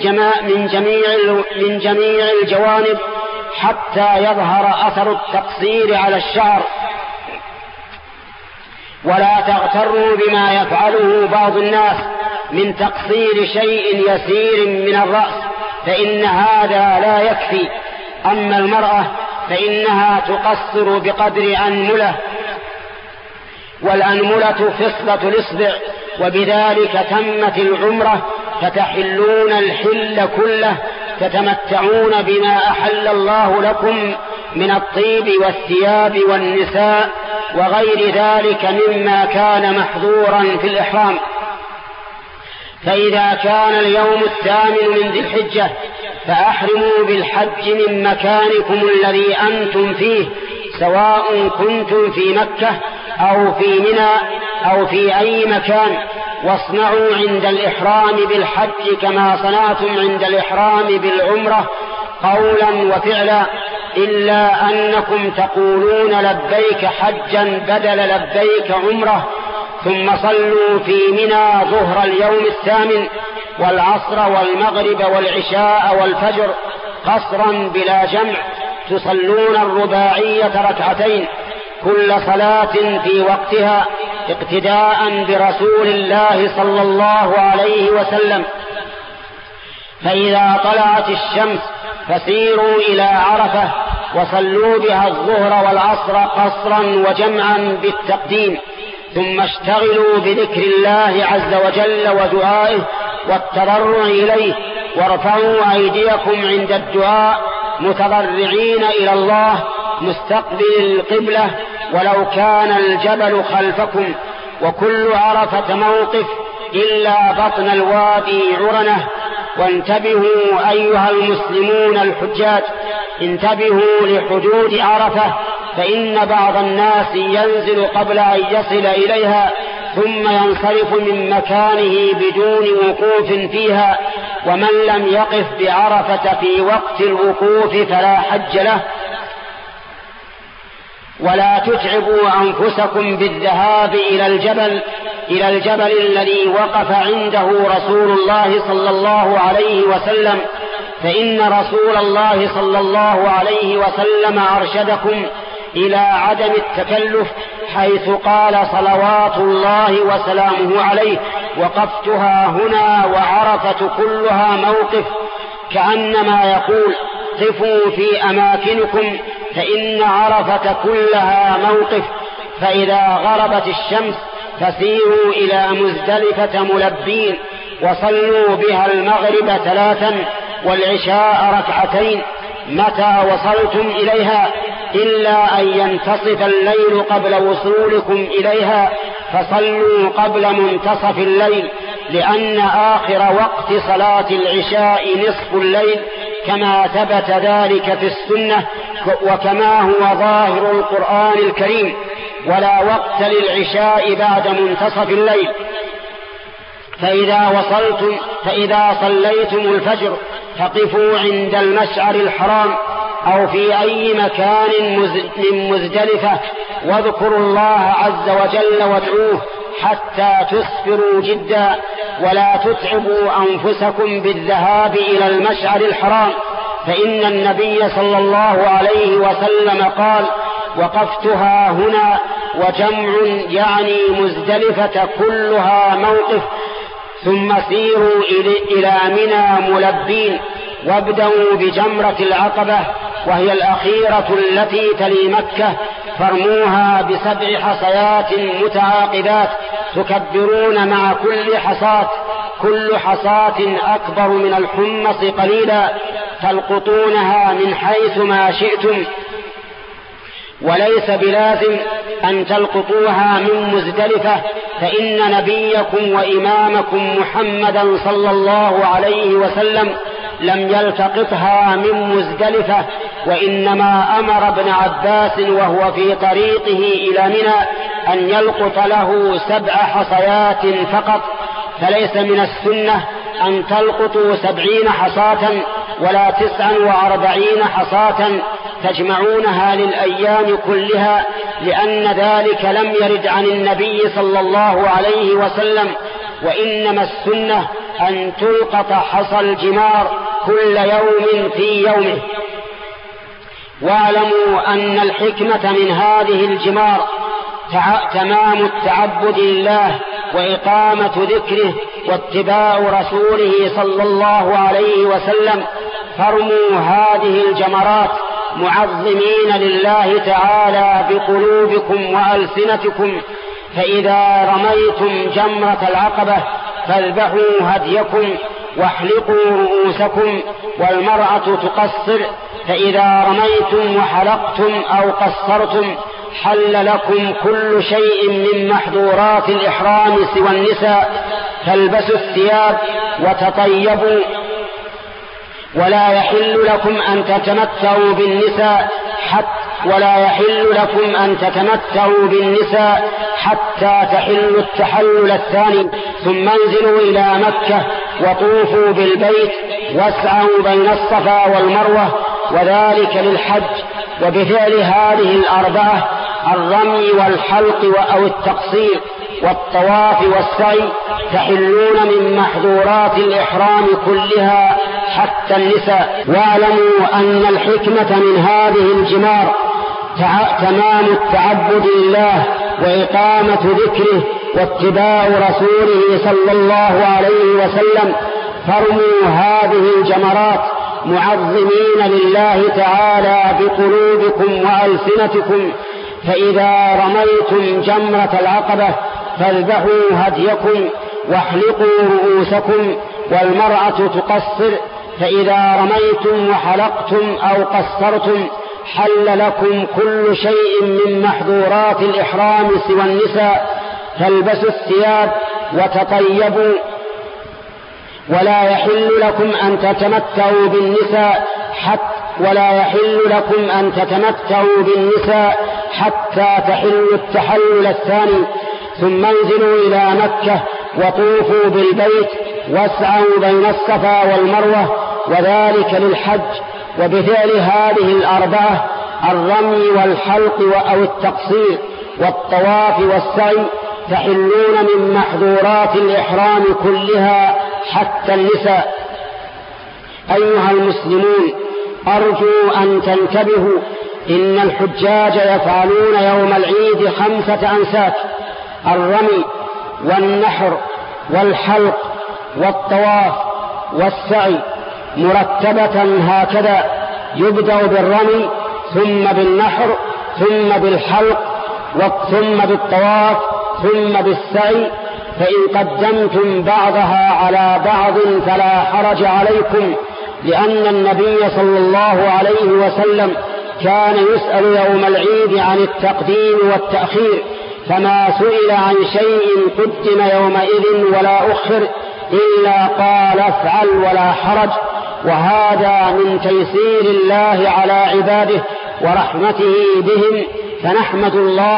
[SPEAKER 1] من جميع الجوانب حتى يظهر أثر التقصير على الشعر. ولا تغتروا بما يفعله بعض الناس من تقصير شيء يسير من الرأس، فإن هذا لا يكفي. أما المرأة فإنها تقصر بقدر أنملة، والأنملة فصلة الإصبع، وبذلك تمت العمرة، فتحلون الحل كله، تتمتعون بما أحل الله لكم من الطيب والثياب والنساء وغير ذلك مما كان محظورا في الإحرام. فإذا كان اليوم 8 من ذي الحجة فأحرموا بالحج من مكانكم الذي أنتم فيه، سواء كنتم في مكة أو في منى أو في أي مكان، واصنعوا عند الإحرام بالحج كما صنعتم عند الإحرام بالعمرة قولا وفعلا، إلا أنكم تقولون لبيك حجا بدل لبيك عمرة. ثم صلوا في منى ظهر اليوم 8 والعصر والمغرب والعشاء والفجر قصرا بلا جمع، تصلون الرباعية 2 كل صلاة في وقتها اقتداء برسول الله صلى الله عليه وسلم. فإذا طلعت الشمس فسيروا إلى عرفة وصلوا بها الظهر والعصر قصرا وجمعا بالتقديم، ثم اشتغلوا بذكر الله عز وجل ودعائه والتضرع إليه، وارفعوا أيديكم عند الدعاء متضرعين إلى الله مستقبل القبلة ولو كان الجبل خلفكم. وكل عرفة موقف إلا بطن الوادي عرنة. وانتبهوا أيها المسلمون الحجاج، انتبهوا لحدود عرفة، فإن بعض الناس ينزل قبل أن يصل إليها ثم ينصرف من مكانه بدون وقوف فيها، ومن لم يقف بعرفة في وقت الوقوف فلا حج له. ولا تتعبوا أنفسكم بالذهاب إلى الجبل الذي وقف عنده رسول الله صلى الله عليه وسلم، فإن رسول الله صلى الله عليه وسلم أرشدكم إلى عدم التكلف، حيث قال صلوات الله وسلامه عليه: وقفتها هنا وعرفة كلها موقف، كأنما يقول: قفوا في أماكنكم فإن عرفة كلها موقف. فإذا غربت الشمس فسيروا إلى مزدلفة ملبين، وصلوا بها المغرب 3 والعشاء 2 متى وصلتم إليها، إلا أن ينتصف الليل قبل وصولكم إليها، فصلوا قبل منتصف الليل، لأن آخر وقت صلاة العشاء نصف الليل، كما ثبت ذلك في السنة وكما هو ظاهر القرآن الكريم. ولا وقت للعشاء بعد منتصف الليل. فإذا صليتم الفجر فقفوا عند المشعر الحرام أو في أي مكان من مزدلفة، واذكروا الله عز وجل وادعوه حتى تسفروا جدا، ولا تتعبوا أنفسكم بالذهاب إلى المشعر الحرام، فإن النبي صلى الله عليه وسلم قال: وقفتها هنا، وجمع يعني مزدلفة كلها موقف، ثم سيروا إلى منى ملبين، وابدأوا بجمرة العقبة وهي الأخيرة التي تلي مكة، فارموها ب7 حصيات متعاقبات تكبرون مع كل حصاة، كل حصاة أكبر من الحمص قليلا، تلقطونها من حيث ما شئتم، وليس بلازم أن تلقطوها من مزدلفة، فإن نبيكم وإمامكم محمدا صلى الله عليه وسلم لم يلتقطها من مزدلفة، وإنما أمر ابن عباس وهو في طريقه إلى منى أن يلقط له 7 حصيات فقط، فليس من السنة أن تلقطوا 70 حصاة ولا 49 حصاة تجمعونها للأيام كلها، لأن ذلك لم يرد عن النبي صلى الله عليه وسلم، وإنما السنة أن تلقط حصى الجمار كل يوم في يومه. واعلموا أن الحكمة من هذه الجمار تمام التعبد لله وإقامة ذكره واتباع رسوله صلى الله عليه وسلم، فارموا هذه الجمرات معظمين لله تعالى بقلوبكم وألسنتكم، فإذا رميتم جمرة العقبة فاذبحوا هديكم واحلقوا رؤوسكم، والمرأة تقصر، فإذا رميتم وحلقتم أو قصرتم حل لكم كل شيء من محظورات الإحرام سوى النساء، فالبسوا الثياب وتطيبوا، ولا يحل لكم أن تتمتعوا بالنساء حتى تحلوا التحلل الثاني، ثم انزلوا إلى مكة وطوفوا بالبيت واسعوا بين الصفا والمروة، وذلك للحج. وبفعل هذه الأربعة الرمي والحلق أو التقصير والطواف والسعي تحلون من محظورات الإحرام كلها حتى النساء. واعلموا أن الحكمة من هذه الجمار تمام التعبد لله وإقامة ذكره واتباع رسوله صلى الله عليه وسلم، فارموا هذه الجمرات معظمين لله تعالى بقلوبكم وألسنتكم، فإذا رميتم جمرة العقبة فاذبحوا هديكم واحلقوا رؤوسكم، والمرأة تقصر، فإذا رميتم وحلقتم أو قصرتم حل لكم كل شيء من محظورات الإحرام سوى النساء، فالبسوا الثياب وتطيبوا، ولا يحل لكم أن تتمتعوا بالنساء ولا يحل لكم أن تتمتعوا بالنساء حتى تحلوا التحلل الثاني، ثم انزلوا إلى مكة وطوفوا بالبيت واسعوا بين الصفا والمروة، وذلك للحج. وبفعل هذه الأربعة الرمي والحلق أو التقصير والطواف والسعي تحلون من محظورات الإحرام كلها حتى النساء. أيها المسلمون، أرجو أن تنتبهوا، إن الحجاج يفعلون يوم العيد 5 أنساك: الرمي والنحر والحلق والطواف والسعي مرتبة هكذا: يبدأ بالرمي، ثم بالنحر، ثم بالحلق، ثم بالطواف، ثم بالسعي. فإن قدمتم بعضها على بعض فلا حرج عليكم، لأن النبي صلى الله عليه وسلم كان يسأل يوم العيد عن التقديم والتأخير، فما سئل عن شيء قدم يومئذ ولا أخر إلا قال افعل ولا حرج. وهذا من تيسير الله على عباده ورحمته بهم، فنحمد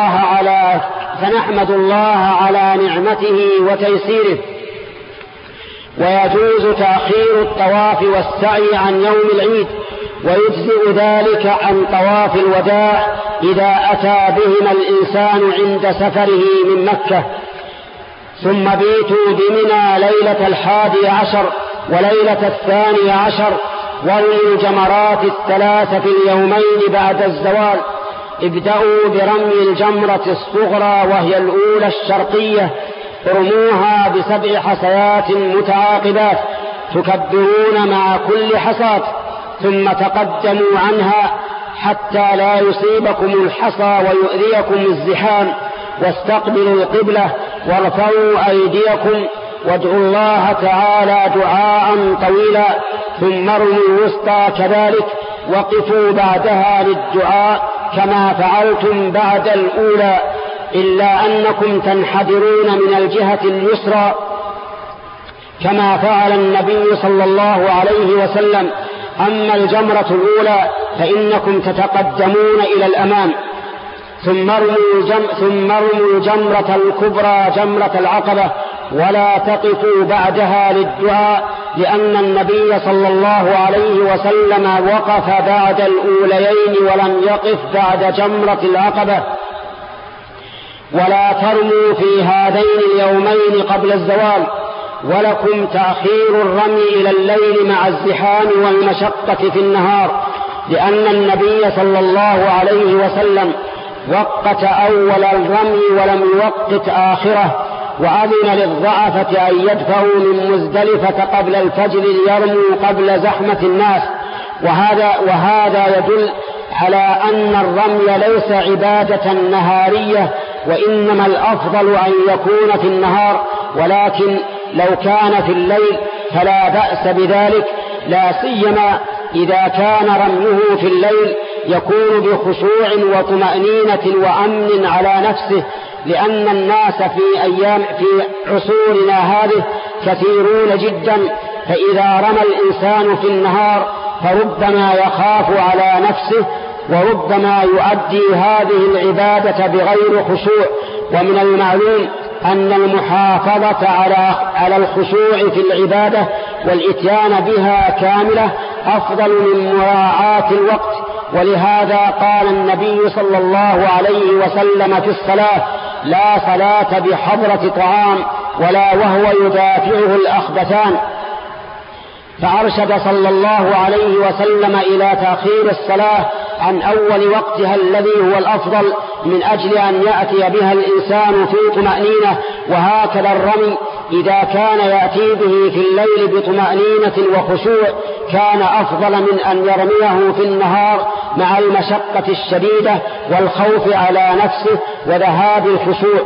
[SPEAKER 1] الله على نعمته وتيسيره. ويجوز تأخير الطواف والسعي عن يوم العيد، ويجزئ ذلك عن طواف الوداع إذا أتى بهما الإنسان عند سفره من مكة. ثم بيتوا بمنى ليلة 11 وليلة 12، ورموا الجمرات 3 في اليومين بعد الزوال. ابدأوا برمي الجمرة الصغرى وهي الأولى الشرقية، ارموها ب7 حصيات متعاقبات تكبرون مع كل حصاة، ثم تقدموا عنها حتى لا يصيبكم الحصى ويؤذيكم الزحام، واستقبلوا القبلة وارفعوا أيديكم وادعوا الله تعالى دعاء طويلا، ثم ارموا الوسطى كذلك، وقفوا بعدها للدعاء كما فعلتم بعد الأولى، إلا أنكم تنحدرون من الجهة اليسرى كما فعل النبي صلى الله عليه وسلم. أما الجمرة الأولى فإنكم تتقدمون إلى الأمام. ثم ارموا الجمرة الكبرى جمرة العقبة، ولا تقفوا بعدها للدعاء، لأن النبي صلى الله عليه وسلم وقف بعد الأوليين ولم يقف بعد جمرة العقبة. ولا ترموا في هذين اليومين قبل الزوال، ولكم تأخير الرمي إلى الليل مع الزحام والمشقة في النهار، لأن النبي صلى الله عليه وسلم وقت أول الرمي ولم يوقت آخره، وأذن للضعفة أن يدفعوا من مزدلفة قبل الفجر ليرموا قبل زحمة الناس. وهذا يدل على أن الرمي ليس عبادة نهارية، وإنما الأفضل أن يكون في النهار، ولكن لو كان في الليل فلا بأس بذلك، لا سيما إذا كان رميه في الليل يكون بخشوع وطمأنينة وأمن على نفسه، لأن الناس في عصورنا هذه كثيرون جدا، فإذا رمى الإنسان في النهار فربما يخاف على نفسه، وربما يؤدي هذه العبادة بغير خشوع. ومن المعلوم أن المحافظة على الخشوع في العبادة والإتيان بها كاملة أفضل من مراعاة الوقت. ولهذا قال النبي صلى الله عليه وسلم في الصلاة: لا صلاة بحضرة طعام ولا وهو يدافعه الأخبثان. فأرشد صلى الله عليه وسلم إلى تأخير الصلاة عن أول وقتها الذي هو الأفضل، من أجل أن يأتي بها الإنسان في طمأنينة. وهكذا الرمي إذا كان يأتي به في الليل بطمأنينة وخشوع كان أفضل من أن يرميه في النهار مع المشقة الشديدة والخوف على نفسه وذهاب الخشوع.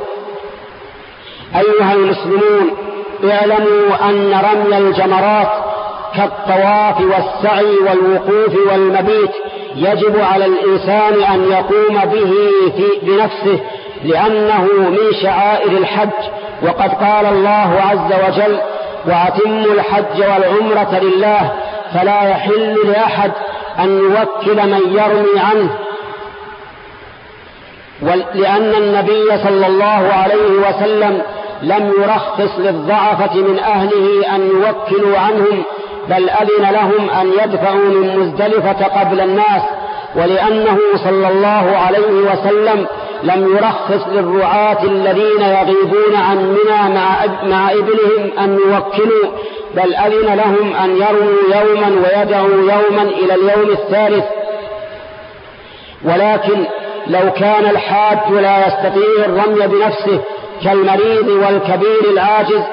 [SPEAKER 1] أيها المسلمون، اعلموا أن رمي الجمرات كالطواف والسعي والوقوف والمبيت يجب على الإنسان أن يقوم به بنفسه، لأنه من شعائر الحج. وقد قال الله عز وجل: وأتموا الحج والعمرة لله، فلا يحل لأحد أن يوكل من يرمي عنه، لأن النبي صلى الله عليه وسلم لم يرخص للضعفة من أهله أن يوكلوا عنهم، بل أذن لهم أن يدفعوا من مزدلفة قبل الناس، ولأنه صلى الله عليه وسلم لم يرخص للرعاة الذين يغيبون عن منى مع إبلهم أن يوكلوا، بل أذن لهم أن يرموا يوما ويدعوا يوما إلى اليوم الثالث. ولكن لو كان الحاج لا يستطيع الرمي بنفسه كالمريض والكبير العاجز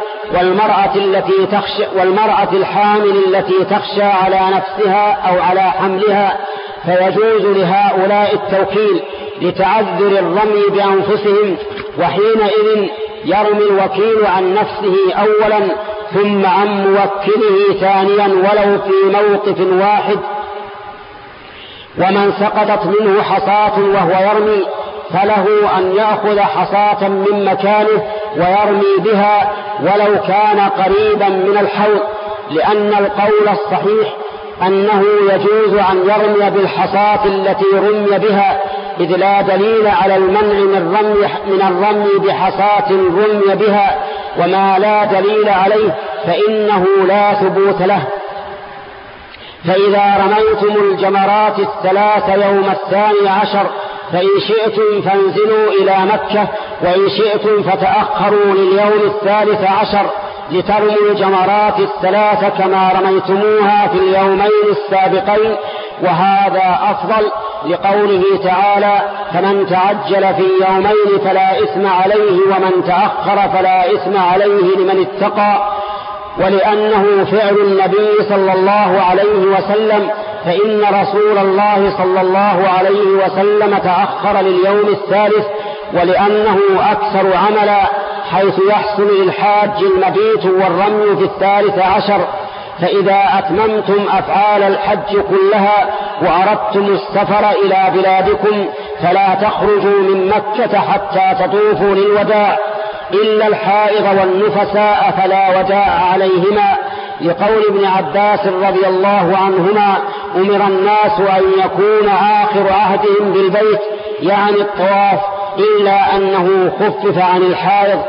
[SPEAKER 1] والمرأة الحامل التي تخشى على نفسها أو على حملها، فيجوز لهؤلاء التوكيل لتعذر الرمي بأنفسهم، وحينئذ يرمي الوكيل عن نفسه أولا ثم عن موكله ثانيا ولو في موقف واحد. ومن سقطت منه حصاة وهو يرمي فله أن يأخذ حصاة من مكانه ويرمي بها ولو كان قريبا من الحوض، لأن القول الصحيح أنه يجوز أن يرمي بالحصاة التي رمي بها، إذ لا دليل على المنع من الرمي بحصاة رمي بها، وما لا دليل عليه فإنه لا ثبوت له. فإذا رميتم الجمرات 3 يوم 12 فإن شئتم فانزلوا إلى مكة، وإن شئتم فتأخروا لليوم 13 لترموا الجمرات 3 كما رميتموها في اليومين السابقين، وهذا أفضل لقوله تعالى: فمن تعجل في يومين فلا إثم عليه ومن تأخر فلا إثم عليه لمن اتقى. ولأنه فعل النبي صلى الله عليه وسلم، فإن رسول الله صلى الله عليه وسلم تأخر لليوم الثالث، ولأنه أكثر عملا، حيث يحصل للحاج المبيت والرمي في 13. فإذا أتممتم أفعال الحج كلها وأردتم السفر إلى بلادكم فلا تخرجوا من مكة حتى تطوفوا للوداع، إلا الحائض والنفساء فلا وداع عليهما، لقول ابن عباس رضي الله عنهما: أمر الناس أن يكون آخر عهدهم بالبيت، يعني الطواف، إلا أنه خفف عن الحائض.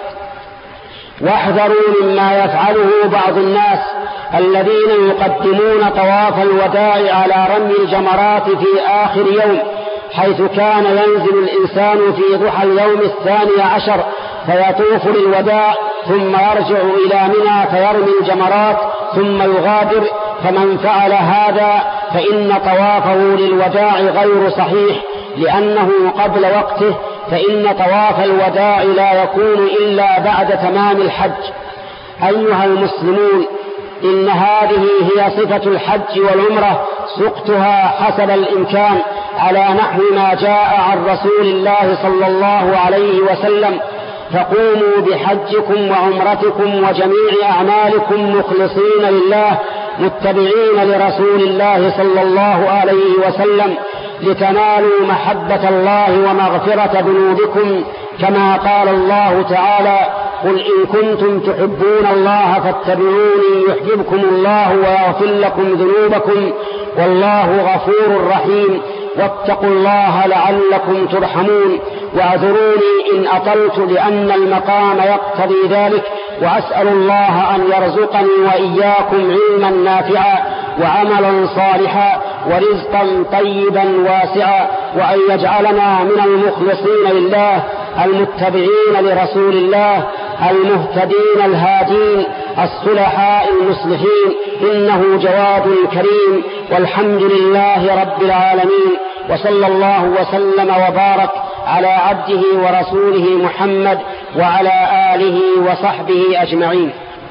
[SPEAKER 1] واحذروا مما يفعله بعض الناس الذين يقدمون طواف الوداع على رمي الجمرات في آخر يوم، حيث كان ينزل الإنسان في ضحى اليوم 12 فيطوف للوداع ثم يرجع إلى منى فيرمي الجمرات ثم يغادر، فمن فعل هذا فإن طوافه للوداع غير صحيح، لأنه قبل وقته، فإن طواف الوداع لا يكون إلا بعد تمام الحج. أيها المسلمون، إن هذه هي صفة الحج والعمرة، سقتها حسب الإمكان على نحو ما جاء عن رسول الله صلى الله عليه وسلم، فقوموا بحجكم وعمرتكم وجميع أعمالكم مخلصين لله متبعين لرسول الله صلى الله عليه وسلم، لتنالوا محبة الله ومغفرة ذنوبكم، كما قال الله تعالى: قل إن كنتم تحبون الله فاتبعوني يحببكم الله ويغفر لكم ذنوبكم والله غفور رحيم، واتقوا الله لعلكم ترحمون. واعذروني إن أطلت لأن المقام يقتضي ذلك، وأسأل الله أن يرزقني وإياكم علما نافعا وعملا صالحا ورزقا طيبا واسعا، وأن يجعلنا من المخلصين لله المتبعين لرسول الله المهتدين الهادين الصلحاء المصلحين، إنه جواد كريم، والحمد لله رب العالمين، وصلى الله وسلم وبارك على عبده ورسوله محمد وعلى آله وصحبه أجمعين.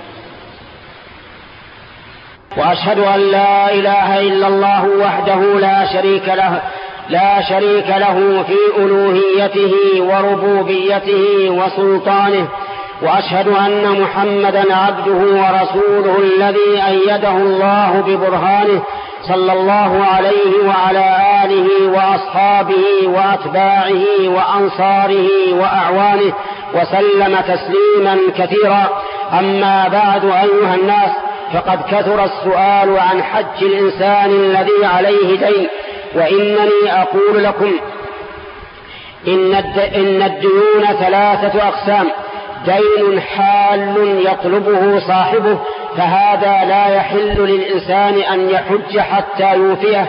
[SPEAKER 1] وأشهد أن لا إله إلا الله وحده لا شريك له في ألوهيته وربوبيته وسلطانه، وأشهد أن محمدا عبده ورسوله الذي أيده الله ببرهانه، صلى الله عليه وعلى آله وأصحابه وأتباعه وأنصاره وأعوانه وسلم تسليما كثيرا. أما بعد، أيها الناس، فقد كثر السؤال عن حج الإنسان الذي عليه دين. وإنني أقول لكم إن الديون 3 أقسام: دين حال يطلبه صاحبه، فهذا لا يحل للإنسان أن يحج حتى يوفيه،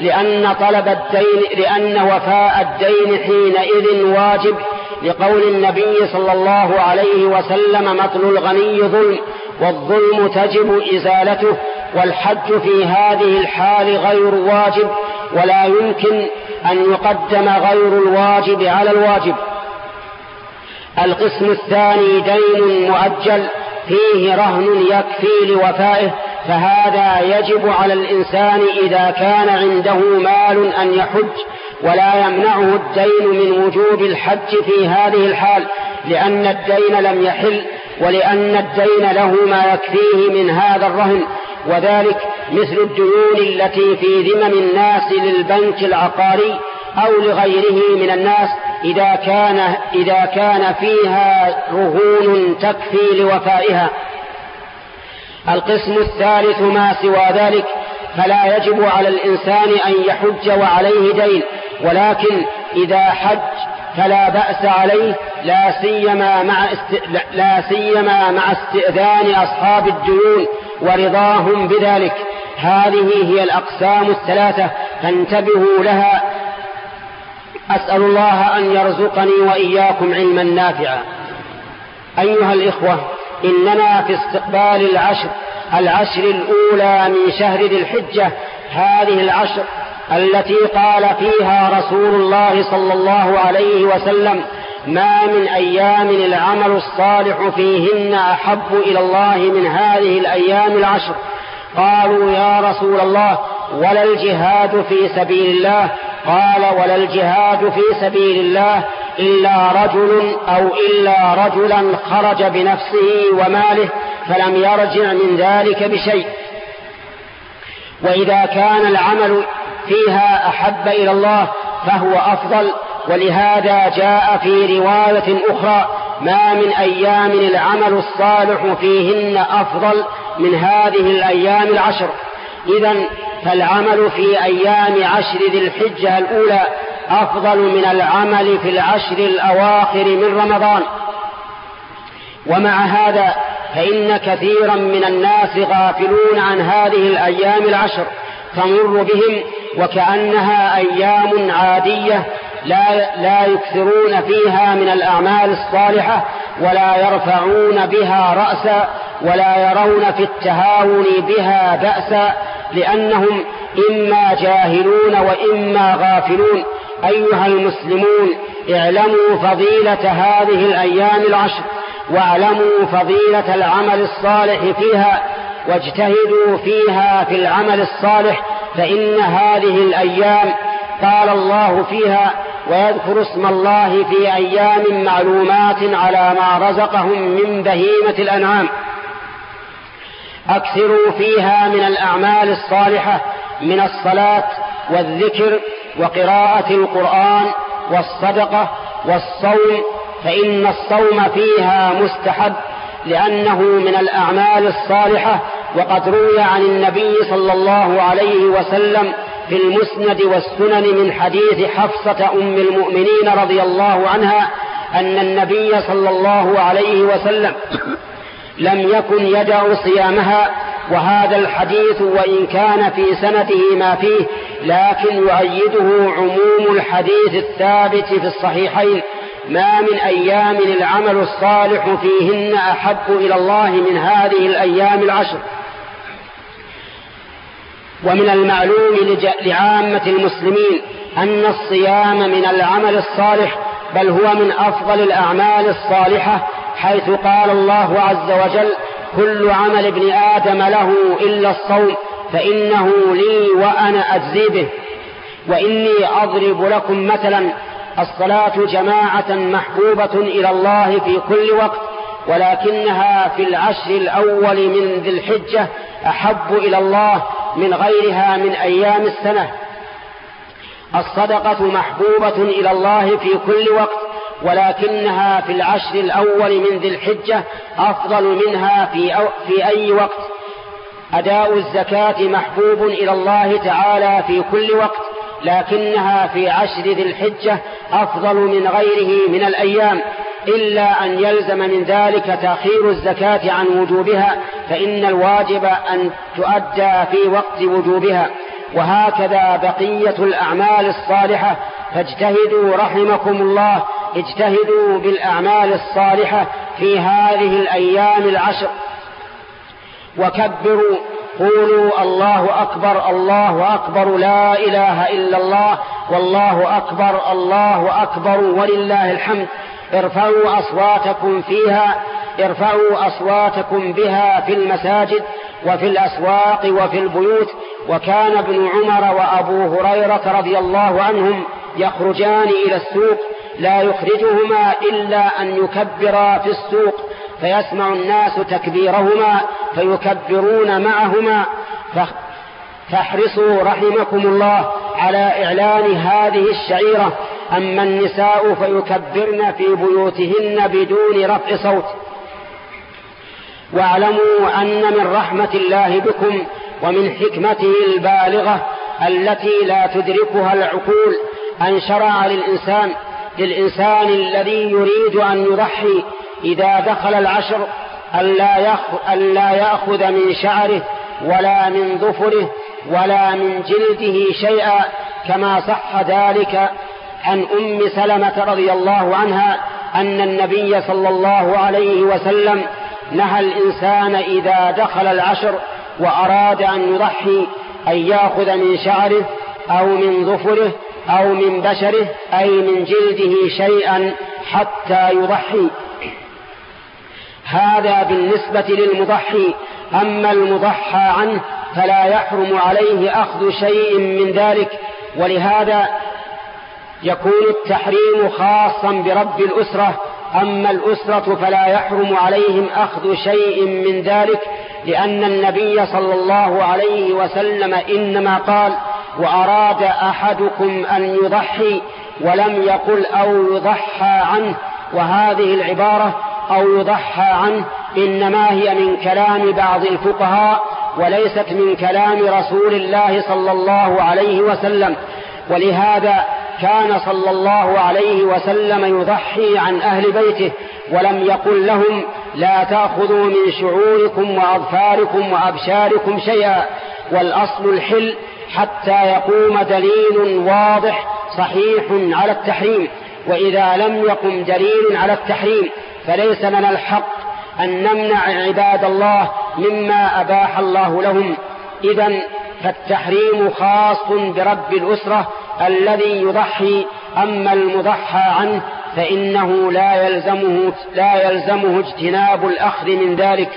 [SPEAKER 1] لأن وفاء الدين حينئذ واجب، لقول النبي صلى الله عليه وسلم: مطل الغني ظلم، والظلم تجب إزالته. والحج في هذه الحال غير واجب، ولا يمكن أن يقدم غير الواجب على الواجب. القسم الثاني: دين مؤجل فيه رهن يكفي لوفائه، فهذا يجب على الإنسان إذا كان عنده مال أن يحج، ولا يمنعه الدين من وجوب الحج في هذه الحال، لأن الدين لم يحل، ولأن الدين له ما يكفيه من هذا الرهن. وذلك مثل الديون التي في ذمم الناس للبنك العقاري أو لغيره من الناس إذا كان فيها رهون تكفي لوفائها. القسم الثالث: ما سوى ذلك فلا يجب على الإنسان أن يحج وعليه دين، ولكن إذا حج فلا بأس عليه، لا سيما مع استئذان أصحاب الديون ورضاهم بذلك. هذه هي الأقسام 3، فانتبهوا لها. أسأل الله أن يرزقني وإياكم علما نافعا. أيها الإخوة، إننا في استقبال العشر الأولى من شهر ذي الحجة، هذه العشر التي قال فيها رسول الله صلى الله عليه وسلم: ما من أيام العمل الصالح فيهن أحب إلى الله من هذه الأيام العشر. قالوا: يا رسول الله، ولا الجهاد في سبيل الله؟ قال: ولا الجهاد في سبيل الله إلا رجلا خرج بنفسه وماله فلم يرجع من ذلك بشيء. وإذا كان العمل فيها أحب إلى الله فهو أفضل. ولهذا جاء في رواية أخرى: ما من أيام العمل الصالح فيهن أفضل من هذه الأيام العشر. إذن فالعمل في أيام عشر ذي الحجة الأولى أفضل من العمل في العشر الأواخر من رمضان. ومع هذا فإن كثيرا من الناس غافلون عن هذه الأيام العشر، تمر بهم وكأنها أيام عادية لا يكثرون فيها من الأعمال الصالحة، ولا يرفعون بها رأسا، ولا يرون في التهاون بها بأسا، لأنهم إما جاهلون وإما غافلون. أيها المسلمون، اعلموا فضيلة هذه الأيام العشر، واعلموا فضيلة العمل الصالح فيها، واجتهدوا فيها في العمل الصالح، فإن هذه الأيام قال الله فيها: ويذكر اسم الله في أيام معلومات على ما رزقهم من بهيمة الأنعام. أكثروا فيها من الأعمال الصالحة من الصلاة والذكر وقراءة القرآن والصدقة والصوم، فإن الصوم فيها مستحب لأنه من الأعمال الصالحة. وقد روي عن النبي صلى الله عليه وسلم في المسند والسنن من حديث حفصة أم المؤمنين رضي الله عنها أن النبي صلى الله عليه وسلم لم يكن يدع صيامها. وهذا الحديث وإن كان في سنده ما فيه، لكن يؤيده عموم الحديث الثابت في الصحيحين: ما من أيام العمل الصالح فيهن أحب إلى الله من هذه الأيام العشر. ومن المعلوم لعامة المسلمين أن الصيام من العمل الصالح، بل هو من أفضل الأعمال الصالحة، حيث قال الله عز وجل: كل عمل ابن آدم له إلا الصوم فإنه لي وأنا أجزي به. وإني أضرب لكم مثلا: الصلاة جماعة محبوبة إلى الله في كل وقت، ولكنها في العشر الأول من ذي الحجة أحب إلى الله من غيرها من أيام السنة. الصدقة محبوبة إلى الله في كل وقت، ولكنها في العشر الأول من ذي الحجة أفضل منها في أي وقت. أداء الزكاة محبوب إلى الله تعالى في كل وقت، لكنها في 10 ذي الحجة أفضل من غيره من الأيام، إلا أن يلزم من ذلك تأخير الزكاة عن وجوبها، فإن الواجب أن تؤدى في وقت وجوبها. وهكذا بقية الأعمال الصالحة، فاجتهدوا رحمكم الله، اجتهدوا بالأعمال الصالحة في هذه الأيام 10، وكبروا، قولوا الله أكبر الله أكبر لا إله إلا الله والله أكبر الله أكبر ولله الحمد. ارفعوا أصواتكم بها في المساجد وفي الأسواق وفي البيوت. وكان ابن عمر وأبو هريرة رضي الله عنهم يخرجان إلى السوق، لا يخرجهما إلا أن يكبرا في السوق، فيسمع الناس تكبيرهما فيكبرون معهما. فاحرصوا رحمكم الله على إعلان هذه الشعيرة. أما النساء فيكبرن في بيوتهن بدون رفع صوت. واعلموا أن من رحمة الله بكم ومن حكمته البالغة التي لا تدركها العقول أن شرع للإنسان الذي يريد أن يضحي إذا دخل 10 ألا يأخذ من شعره ولا من ظفره ولا من جلده شيئا، كما صح ذلك عن أم سلمة رضي الله عنها أن النبي صلى الله عليه وسلم نهى الإنسان إذا دخل 10 وأراد أن يضحي أن يأخذ من شعره أو من ظفره أو من بشره أي من جلده شيئا حتى يضحي. هذا بالنسبة للمضحي. أما المضحى عنه فلا يحرم عليه أخذ شيء من ذلك، ولهذا يكون التحريم خاصا برب الأسرة. أما الأسرة فلا يحرم عليهم أخذ شيء من ذلك، لأن النبي صلى الله عليه وسلم إنما قال: وأراد أحدكم أن يضحي، ولم يقل أو يضحى عنه. وهذه العبارة أو يضحى عنه إنما هي من كلام بعض الفقهاء وليست من كلام رسول الله صلى الله عليه وسلم. ولهذا كان صلى الله عليه وسلم يضحي عن أهل بيته، ولم يقل لهم: لا تأخذوا من شعوركم وأظفاركم وأبشاركم شيئا. والأصل الحل حتى يقوم دليل واضح صحيح على التحريم. وإذا لم يقم دليل على التحريم فليس لنا الحق أن نمنع عباد الله مما أباح الله لهم. إذن فالتحريم خاص برب الأسرة الذي يضحي. أما المضحى عنه فإنه لا يلزمه اجتناب الأخذ من ذلك.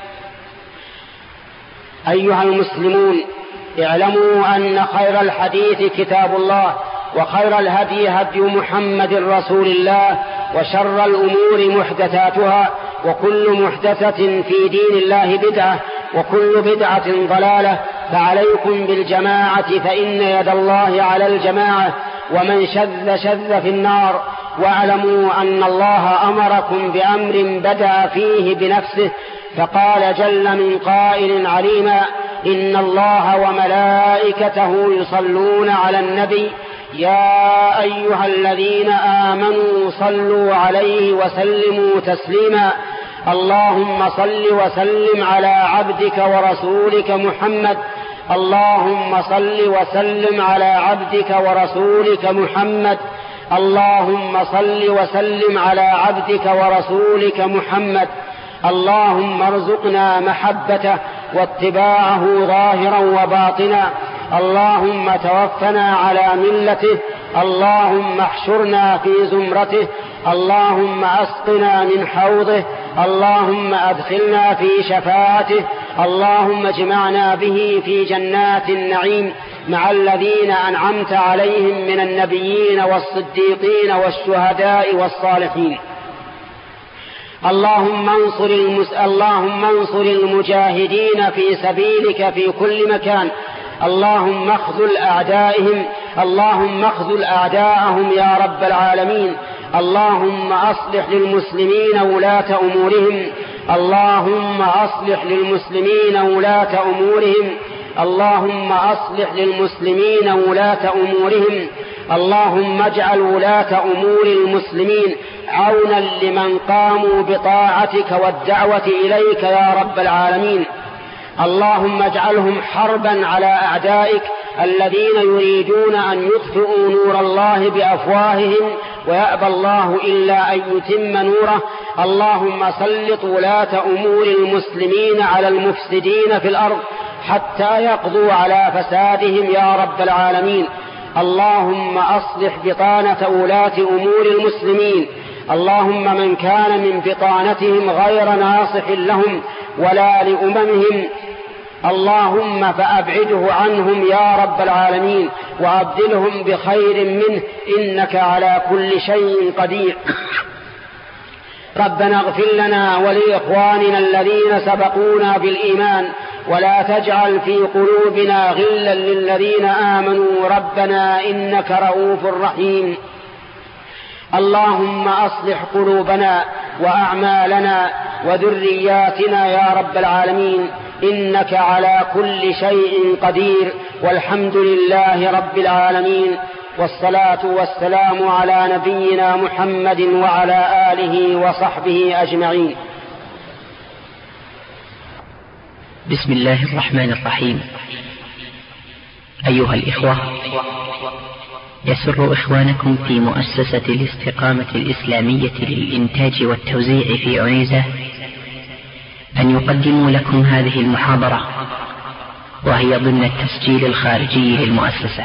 [SPEAKER 1] أيها المسلمون، اعلموا أن خير الحديث كتاب الله، وخير الهدي هدي محمد رسول الله، وشر الأمور محدثاتها، وكل محدثة في دين الله بدعة، وكل بدعة ضلالة. فعليكم بالجماعة فإن يد الله على الجماعة، ومن شذ في النار. واعلموا أن الله أمركم بأمر بدأ فيه بنفسه، فقال جل من قائل عليما: إن الله وملائكته يصلون على النبي يا أيها الذين آمنوا صلوا عليه وسلموا تسليما. اللهم صل وسلم على عبدك ورسولك محمد. اللهم صل وسلم على عبدك ورسولك محمد. اللهم صل وسلم على عبدك ورسولك محمد. اللهم ارزقنا محبته واتباعه ظاهرا وباطنا. اللهم توفنا على ملته. اللهم احشرنا في زمرته. اللهم اسقنا من حوضه. اللهم ادخلنا في شفاعته. اللهم اجمعنا به في جنات النعيم مع الذين أنعمت عليهم من النبيين والصديقين والشهداء والصالحين. اللهم انصر المجاهدين في سبيلك في كل مكان. اللهم اخذل أعداءهم يا رب العالمين. اللهم أصلح للمسلمين ولاة أمورهم. اللهم أصلح للمسلمين ولاة أمورهم اللهم أصلح للمسلمين ولاة أمورهم اللهم اجعل ولاة أمور المسلمين عونا لمن قاموا بطاعتك والدعوة إليك يا رب العالمين. اللهم اجعلهم حربا على أعدائك الذين يريدون أن يطفئوا نور الله بأفواههم ويأبى الله إلا أن يتم نوره. اللهم سلط ولاة أمور المسلمين على المفسدين في الأرض حتى يقضوا على فسادهم يا رب العالمين. اللهم أصلح بطانة ولاة أمور المسلمين. اللهم من كان من بطانتهم غير ناصح لهم ولا لأممهم اللهم فأبعده عنهم يا رب العالمين وأبدلهم بخير منه إنك على كل شيء قدير. ربنا اغفر لنا ولإخواننا الذين سبقونا بالإيمان ولا تجعل في قلوبنا غلا للذين آمنوا ربنا إنك رؤوف رحيم. اللهم أصلح قلوبنا وأعمالنا وذرياتنا يا رب العالمين إنك على كل شيء قدير والحمد لله رب العالمين والصلاة والسلام على نبينا محمد وعلى آله وصحبه أجمعين.
[SPEAKER 2] بسم الله الرحمن الرحيم. أيها الإخوة، يسر إخوانكم في مؤسسة الاستقامة الإسلامية للإنتاج والتوزيع في عنيزة أن يقدموا لكم هذه المحاضرة، وهي ضمن التسجيل الخارجي للمؤسسة.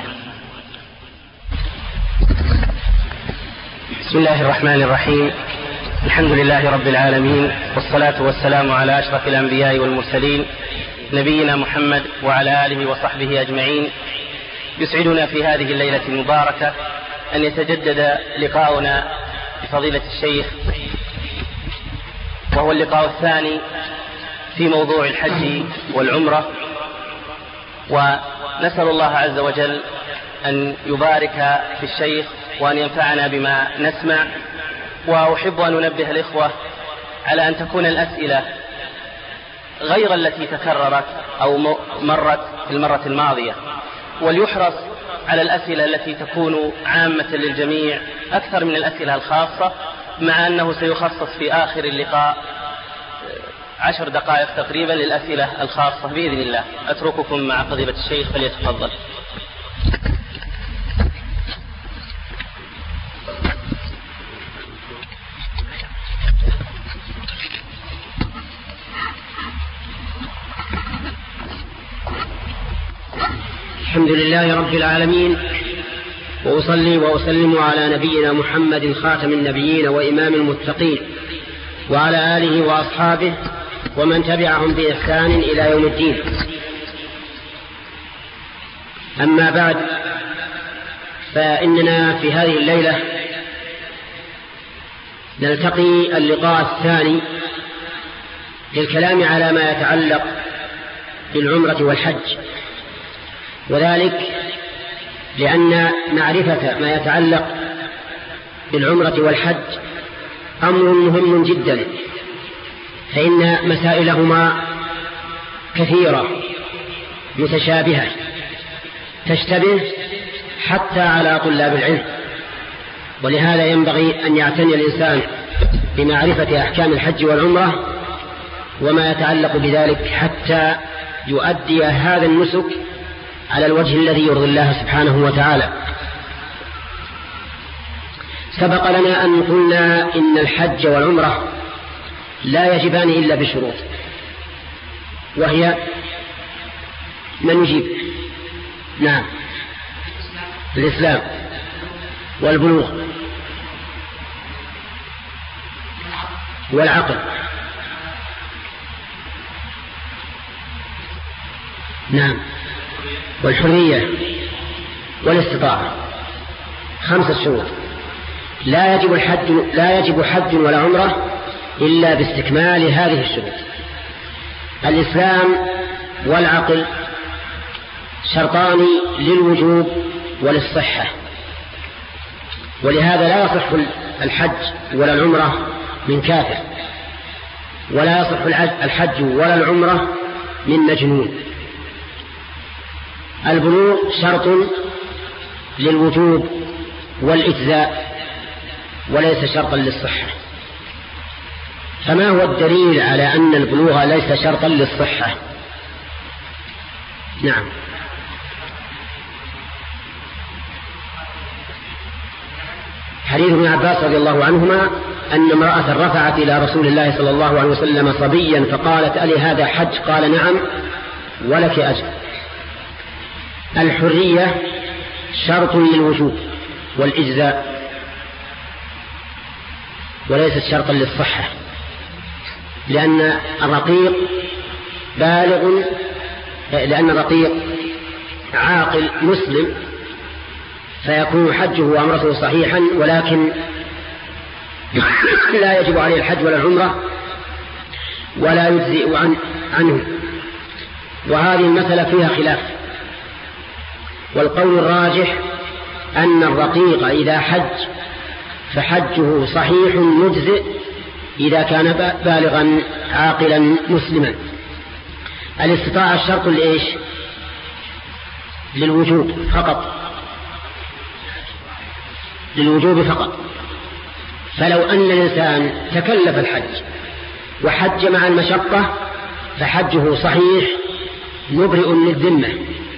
[SPEAKER 3] بسم الله الرحمن الرحيم. الحمد لله رب العالمين، والصلاة والسلام على أشرف الأنبياء والمرسلين نبينا محمد وعلى آله وصحبه أجمعين. يسعدنا في هذه الليلة المباركة أن يتجدد لقاؤنا بفضيلة الشيخ، وهو اللقاء الثاني في موضوع الحج والعمرة، ونسأل الله عز وجل أن يبارك في الشيخ وأن ينفعنا بما نسمع. وأحب أن أنبه الإخوة على أن تكون الأسئلة غير التي تكررت أو مرت في المرة الماضية، وليحرص على الأسئلة التي تكون عامة للجميع أكثر من الأسئلة الخاصة، مع أنه سيخصص في آخر اللقاء 10 دقائق تقريبا للأسئلة الخاصة بإذن الله. أترككم مع فضيلة الشيخ فليتفضل.
[SPEAKER 4] الحمد لله رب العالمين، وأصلي وأسلم على نبينا محمد خاتم النبيين وإمام المتقين، وعلى آله وأصحابه ومن تبعهم بإحسان إلى يوم الدين. أما بعد، فإننا في هذه الليلة نلتقي اللقاء الثاني للكلام على ما يتعلق بالعمرة والحج، وذلك لأن معرفة ما يتعلق بالعمرة والحج أمر مهم جدا، فإن مسائلهما كثيرة متشابهة تشتبه حتى على طلاب العلم، ولهذا ينبغي أن يعتني الإنسان بمعرفة أحكام الحج والعمرة وما يتعلق بذلك حتى يؤدي هذا النسك على الوجه الذي يرضي الله سبحانه وتعالى. سبق لنا أن قلنا إن الحج والعمرة لا يجبان إلا بشروط، وهي من يجيب؟ نعم، الإسلام والبلوغ والعقل. نعم، والحرية والاستطاعة. 5 شروط. لا يجب حج ولا عمرة إلا باستكمال هذه الشروط. الإسلام والعقل شرطان للوجوب وللصحة، ولهذا لا يصح الحج ولا العمرة من كافر. ولا يصح الحج ولا العمرة من مجنون. البلوغ شرط للوجوب والإجزاء وليس شرطا للصحة. فما هو الدليل على أن البلوغ ليس شرطا للصحة؟ نعم، حديث ابن عباس رضي الله عنهما أن امرأة رفعت إلى رسول الله صلى الله عليه وسلم صبيا فقالت: ألي هذا حج؟ قال: نعم ولك أجر. الحرية شرط للوجوب والإجزاء وليست شرطا للصحة، لأن الرقيق عاقل مسلم فيكون حجه وعمرته صحيحا، ولكن لا يجب عليه الحج ولا العمرة ولا يجزئ عنه. وهذه المسألة فيها خلاف، والقول الراجح أن الرقيق إذا حج فحجه صحيح مجزئ إذا كان بالغا عاقلا مسلما. الاستطاعة شرط لإيش؟ للوجوب فقط. فلو أن الإنسان تكلف الحج وحج مع المشقة فحجه صحيح مبرئ للذمة.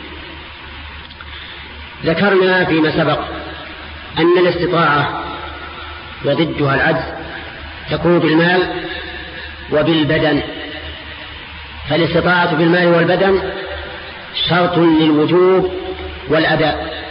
[SPEAKER 4] ذكرنا فيما سبق أن الاستطاعة وضدها العجز تكون بالمال وبالبدن، فالاستطاعة بالمال والبدن شرط للوجوب والأداء،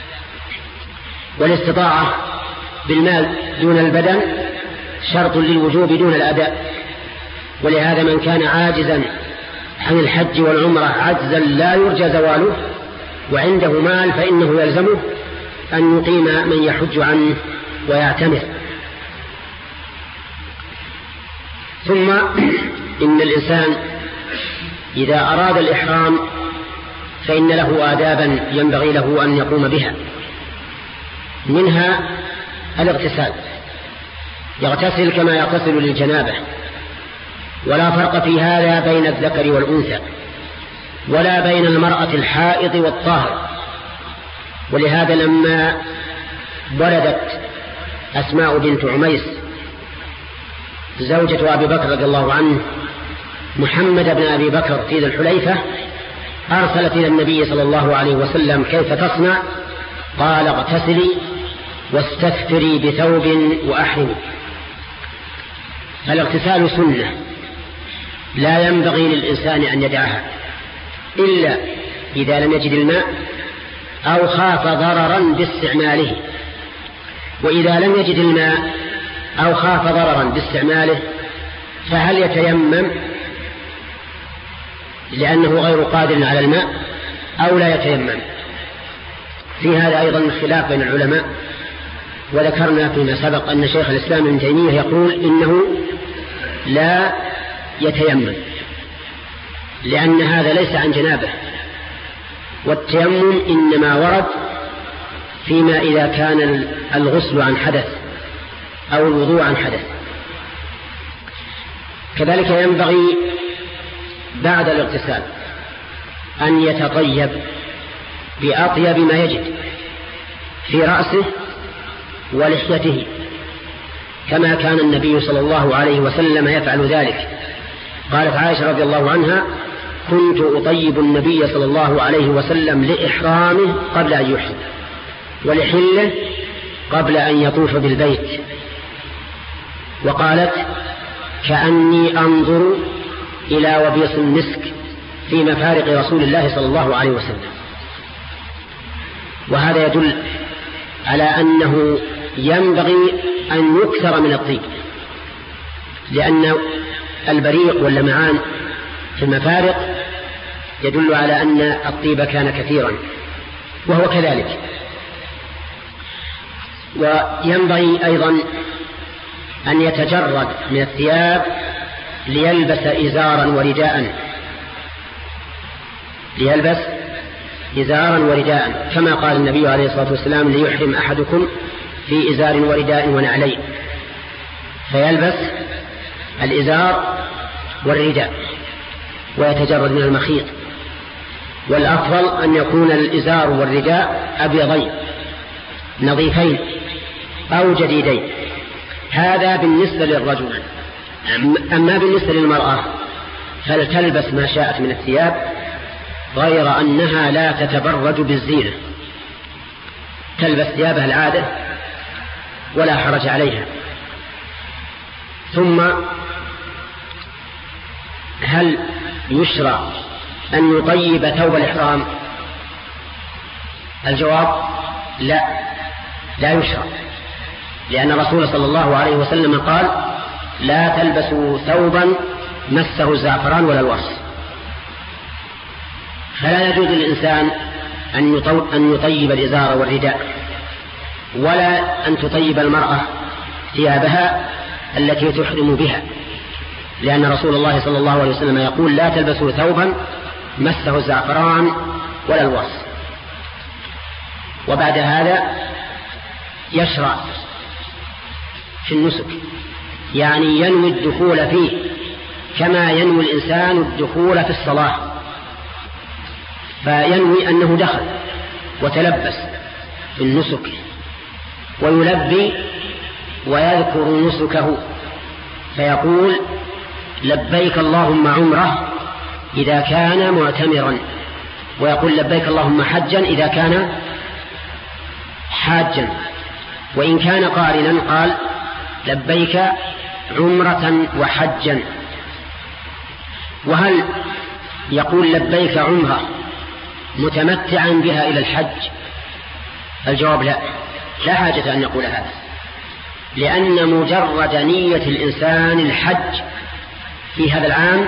[SPEAKER 4] والاستطاعة بالمال دون البدن شرط للوجوب دون الأداء. ولهذا من كان عاجزا عن الحج والعمرة عجزا لا يرجى زواله وعنده مال فإنه يلزمه أن يقيم من يحج عنه ويعتمر. ثم إن الإنسان إذا أراد الإحرام فإن له آدابا ينبغي له أن يقوم بها، منها الاغتسال، يغتسل كما يغتسل للجنابة، ولا فرق في هذا بين الذكر والأنثى ولا بين المرأة الحائض والطاهر. ولهذا لما ولدت أسماء بنت عميس زوجة أبي بكر رضي الله عنه محمد بن أبي بكر في ذي الحليفة أرسلت إلى النبي صلى الله عليه وسلم: كيف تصنع؟ قال: اغتسلي واستكثري بثوب وأحرمي. فالاغتسال سنة لا ينبغي للإنسان أن يدعها إلا إذا لم يجد الماء أو خاف ضررا باستعماله. وإذا لم يجد الماء أو خاف ضررا باستعماله فهل يتيمم لأنه غير قادر على الماء أو لا يتيمم؟ في هذا أيضا خلاف بين العلماء. وذكرنا فيما سبق أن شيخ الإسلام ابن تيمية يقول إنه لا يتيمم لأن هذا ليس عن جنابه، والتيمم إنما ورد فيما إذا كان الغسل عن حدث أو الوضوء عن حدث. كذلك ينبغي بعد الاغتسال أن يتطيب بأطيب ما يجد في رأسه ولحيته، كما كان النبي صلى الله عليه وسلم يفعل ذلك. قالت عائشة رضي الله عنها: كنت أطيب النبي صلى الله عليه وسلم لإحرامه قبل أن يحرم ولحله قبل أن يطوف بالبيت. وقالت: كأني أنظر إلى وبيص المسك في مفارق رسول الله صلى الله عليه وسلم. وهذا يدل على أنه ينبغي أن يكثر من الطيب، لأن البريق واللمعان في المفارق يدل على أن الطيب كان كثيرا، وهو كذلك. وينبغي أيضا أن يتجرد من الثياب ليلبس إزارا ورداء، كما قال النبي عليه الصلاة والسلام: ليحرم أحدكم في إزار ورداء ونعلين. فيلبس الإزار والرداء ويتجرد من المخيط، والأفضل أن يكون الإزار والرداء أبيضين نظيفين أو جديدين. هذا بالنسبة للرجل. أما بالنسبة للمرأة فلتلبس ما شاءت من الثياب، غير أنها لا تتبرج بالزينة، تلبس ثيابها العادة ولا حرج عليها. ثم هل يشرع أن يطيب ثوب الإحرام؟ الجواب لا يشرع، لأن الرسول صلى الله عليه وسلم قال: لا تلبسوا ثوبا مسه الزعفران ولا الورس. فلا يجوز للإنسان أن يطيب الإزار والرداء، ولا أن تطيب المرأة ثيابها التي تحرم بها، لأن رسول الله صلى الله عليه وسلم يقول: لا تلبسوا ثوبا مسه الزعفران ولا الورس. وبعد هذا يشرع في النسك، يعني ينوي الدخول فيه كما ينوي الإنسان الدخول في الصلاة، فينوي أنه دخل وتلبس في النسك، ويلبي ويذكر نسكه فيقول: لبيك اللهم عمره إذا كان معتمرا، ويقول: لبيك اللهم حجا إذا كان حاجا، وإن كان قارنا قال: لبيك عمرة وحجا. وهل يقول لبيك عمرة متمتعا بها إلى الحج؟ الجواب لا حاجة أن يقول هذا، لأن مجرد نية الإنسان الحج في هذا العام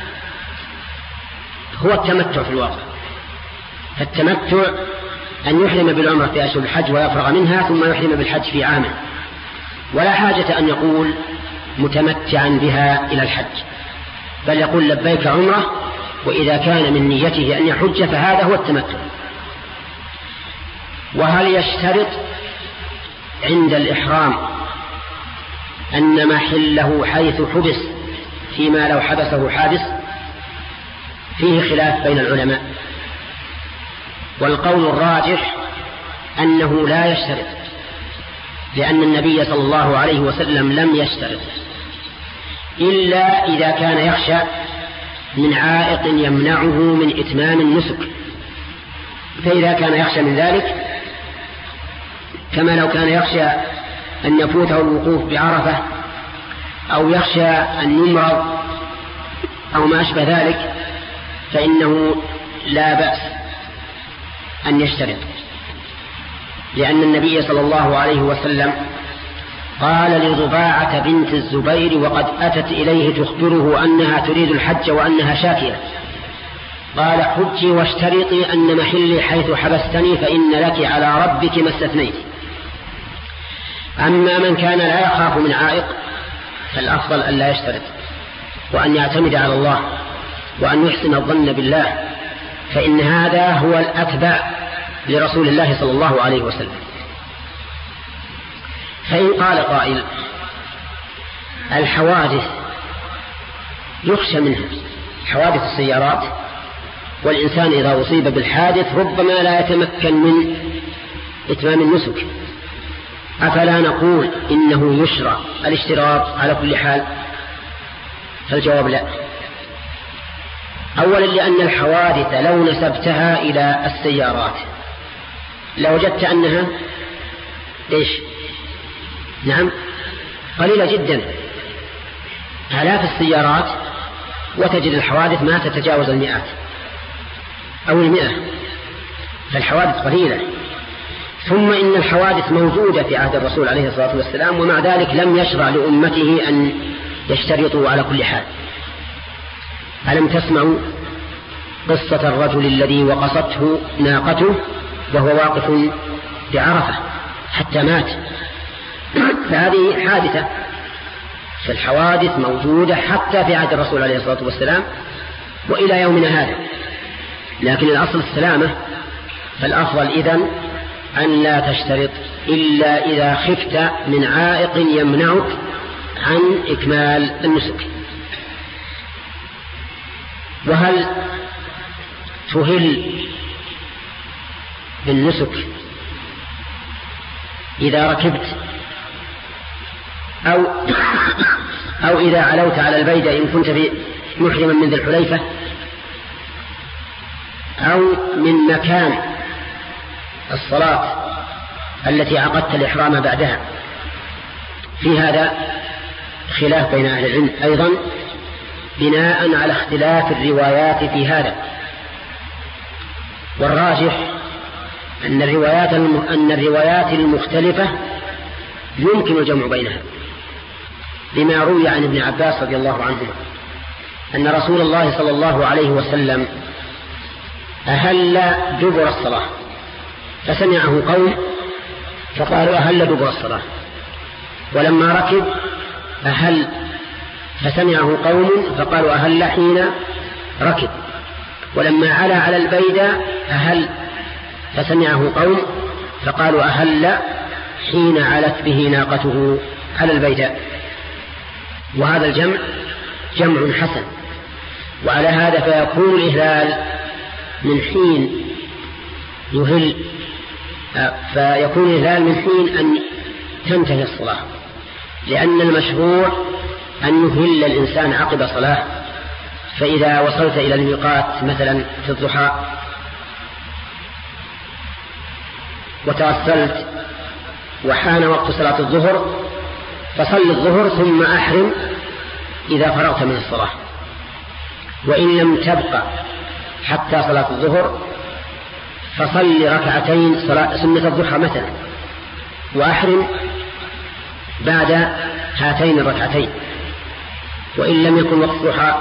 [SPEAKER 4] هو التمتع في الواقع. فالتمتع أن يحرم بالعمرة في أشهر الحج ويفرغ منها ثم يحرم بالحج في عامه، ولا حاجة أن يقول متمتعا بها إلى الحج، بل يقول لبيك عمرة، وإذا كان من نيته أن يحج فهذا هو التمتع. وهل يشترط عند الإحرام أن محله حيث حبس فيما لو حبسه حابس؟ فيه خلاف بين العلماء، والقول الراجح أنه لا يشترط، لأن النبي صلى الله عليه وسلم لم يشترط إلا إذا كان يخشى من عائق يمنعه من إتمام النسك. فإذا كان يخشى من ذلك، كما لو كان يخشى أن يفوته الوقوف بعرفة، أو يخشى أن يمرض أو ما أشبه ذلك، فإنه لا بأس أن يشترط، لأن النبي صلى الله عليه وسلم قال لضباعة بنت الزبير وقد أتت إليه تخبره أنها تريد الحج وأنها شاكية، قال: حجي واشترطي أن محلي حيث حبستني فإن لك على ربك ما استثنيت. أما من كان لا يخاف من عائق فالأفضل أن لا يشترط، وأن يعتمد على الله، وأن يحسن الظن بالله، فإن هذا هو الأتبع لرسول الله صلى الله عليه وسلم. فإن قال قائل: الحوادث يخشى منها، حوادث السيارات، والإنسان إذا أصيب بالحادث ربما لا يتمكن من إتمام النسك، أفلا نقول إنه يشرع الاشتراط على كل حال؟ فالجواب لا. أولا لأن الحوادث لو نسبتها إلى السيارات لوجدت أنها نعم قليلة جدا، آلاف السيارات، وتجد الحوادث ما تتجاوز 100 أو 100، فالحوادث قليلة. ثم إن الحوادث موجودة في عهد الرسول عليه الصلاة والسلام، ومع ذلك لم يشرع لأمته أن يشترطوا على كل حال. ألم تسمعوا قصة الرجل الذي وقصته ناقته وهو واقف بعرفة حتى مات؟ فهذه حادثة. فالحوادث موجودة حتى في عهد الرسول عليه الصلاة والسلام وإلى يومنا هذا، لكن الأصل السلامة. فالأفضل إذن أن لا تشترط إلا إذا خفت من عائق يمنعك عن إكمال النسك. وهل تهل بالنسك إذا ركبت أو إذا علوت على البيدة إن كنت محرما من ذي الحليفة، أو من مكان الصلاة التي عقدت الإحرام بعدها؟ في هذا خلاف بين أهل العلم أيضا بناء على اختلاف الروايات في هذا، والراجح أن الروايات المختلفة يمكن الجمع بينها، لما روي عن ابن عباس رضي الله عنهما أن رسول الله صلى الله عليه وسلم أهل دبر الصلاة فسمعه قوم فقالوا أهل دبر الصلاة، ولما ركب أهل فسمعه قوم فقالوا أهل حين ركب، ولما علا على البيدة أهل فسمعه قوم فقالوا أهل حين علت به ناقته على البيدة. وهذا الجمع جمع حسن، وعلى هذا فيكون الإهلال من حين يهل، فيكون الإهلال من حين أن تنتهي الصلاة، لأن المشروع أن يهل الإنسان عقب صلاة. فإذا وصلت إلى الميقات مثلا في الضحى وتوسلت وحان وقت صلاة الظهر فصل الظهر ثم أحرم إذا فرغت من الصلاة، وإن لم تبقى حتى صلاة الظهر فصل ركعتين سنة الضحى مثلا وأحرم بعد هاتين الركعتين، وإن لم يكن وقت الضحى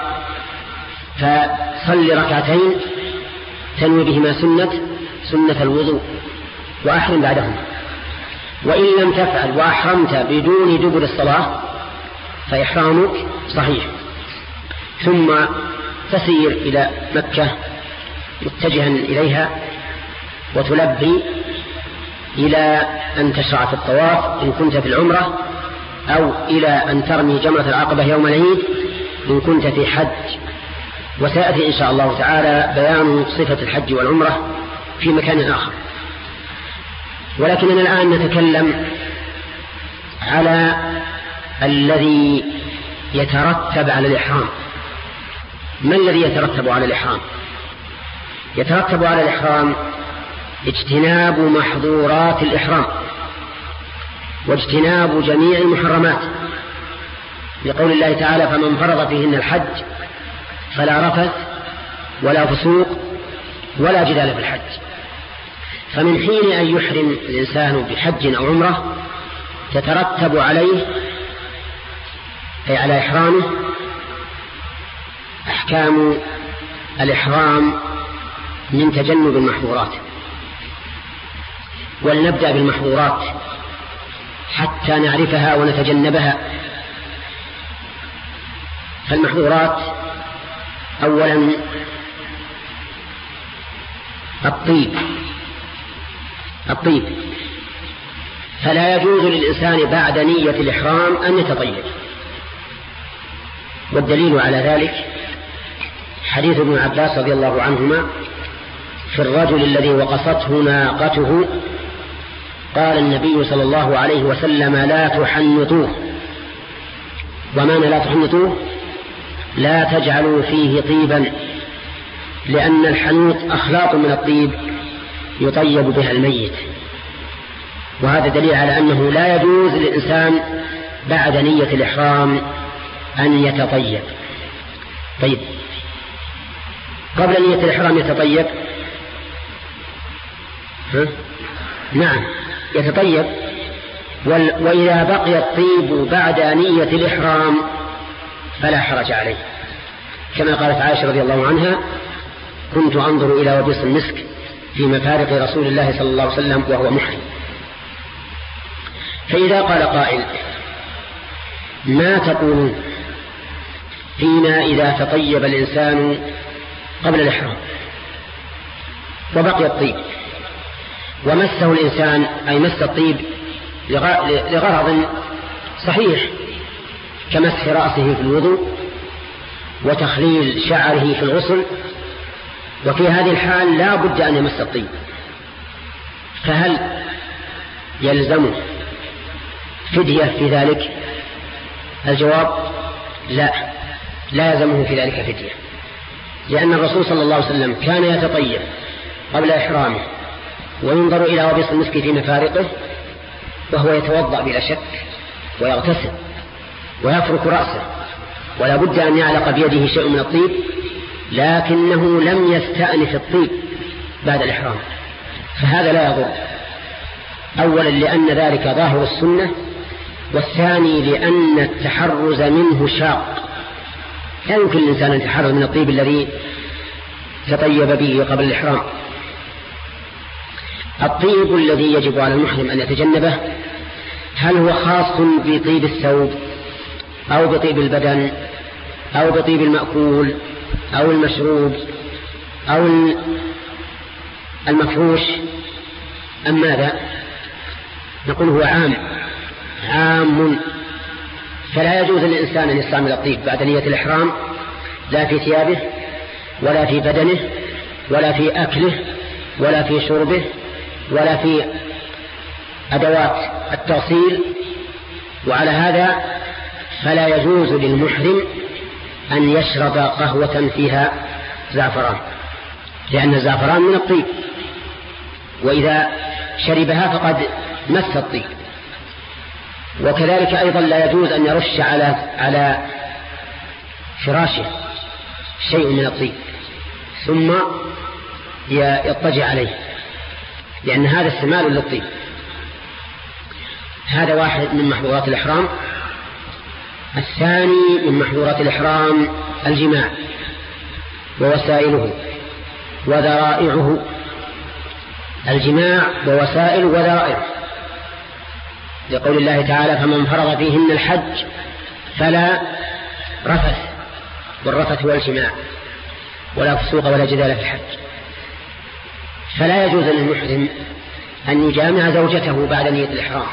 [SPEAKER 4] فصل ركعتين تنوي بهما سنة الوضوء وأحرم بعدهما. وإن لم تفعل وأحرمت بدون دبر الصلاة فإحرامك صحيح، ثم تسير إلى مكة متجها إليها وتلبي إلى أن تشرع في الطواف إن كنت في العمرة، أو إلى أن ترمي جمرة العقبة يوم العيد إن كنت في حج. وسيأتي إن شاء الله تعالى بيان صفة الحج والعمرة في مكان آخر، ولكننا الآن نتكلم على الذي يترتب على الإحرام. ما الذي يترتب على الإحرام؟ يترتب على الإحرام اجتناب محظورات الإحرام واجتناب جميع المحرمات، لقول الله تعالى فمن فرض فيهن الحج فلا رفث ولا فسوق ولا جدال في الحج. فمن حين أن يحرم الإنسان بحج أو عمرة تترتب عليه أي على إحرامه أحكام الإحرام من تجنب المحظورات. ولنبدأ بالمحظورات حتى نعرفها ونتجنبها. فالمحظورات أولا الطيب، فلا يجوز للإنسان بعد نية الإحرام أن يتطيب، والدليل على ذلك حديث ابن عباس رضي الله عنهما في الرجل الذي وقصته ناقته قال النبي صلى الله عليه وسلم لا تحنطوه. ومعنى لا تحنطوه لا تجعلوا فيه طيبا، لأن الحنوط أخلاط من الطيب يطيب بها الميت، وهذا دليل على أنه لا يجوز للإنسان بعد نية الإحرام أن يتطيب. طيب، قبل نية الإحرام يتطيب؟ نعم يتطيب، وإذا بقي الطيب بعد نية الإحرام فلا حرج عليه، كما قالت عائشة رضي الله عنها كنت أنظر إلى وبيص المسك في مفارق رسول الله صلى الله عليه وسلم وهو محرم. فإذا قال قائل ما تقولون فيما إذا تطيب الإنسان قبل الإحرام وبقي الطيب ومسه الإنسان أي مس الطيب لغرض صحيح كمسح رأسه في الوضوء وتخليل شعره في الغسل، وفي هذه الحال لا بد أن يمس الطيب، فهل يلزمه فدية في ذلك؟ الجواب لا يلزمه في ذلك فدية، لأن الرسول صلى الله عليه وسلم كان يتطيب قبل إحرامه وينظر إلى وبيص المسك في مفارقه وهو يتوضأ بلا شك ويغتسل ويفرك رأسه، ولا بد أن يعلق بيده شيء من الطيب، لكنه لم يستأنف الطيب بعد الإحرام، فهذا لا يضر. أولا لأن ذلك ظاهر السنة، والثاني لأن التحرز منه شاق، لا يمكن الإنسان أن يتحرز من الطيب الذي تطيب به قبل الإحرام. الطيب الذي يجب على المحرم أن يتجنبه هل هو خاص بطيب الثوب أو بطيب البدن أو بطيب المأكول أو المشروب أو المفروش أم ماذا؟ نقول هو عام، فلا يجوز للإنسان أن يستعمل الطيب بعد نية الإحرام، لا في ثيابه ولا في بدنه ولا في أكله ولا في شربه ولا في أدوات التغسيل. وعلى هذا فلا يجوز للمحرم أن يشرب قهوة فيها زعفران، لأن الزعفران من الطيب، وإذا شربها فقد مس الطيب. وكذلك أيضا لا يجوز أن يرش على فراشه شيء من الطيب ثم يضطجع عليه، لأن هذا استعمال للطيب. هذا واحد من محظورات الإحرام. الثاني من محظورات الإحرام الجماع ووسائله وذرائعه. الجماع ووسائل وذرائع، لقول الله تعالى: فمن فرض فيهن الحج فلا رفث، والرفث هو الجماع، ولا فسوق ولا جدال في الحج. فلا يجوز للمحرم أن يجامع زوجته بعد نية الإحرام،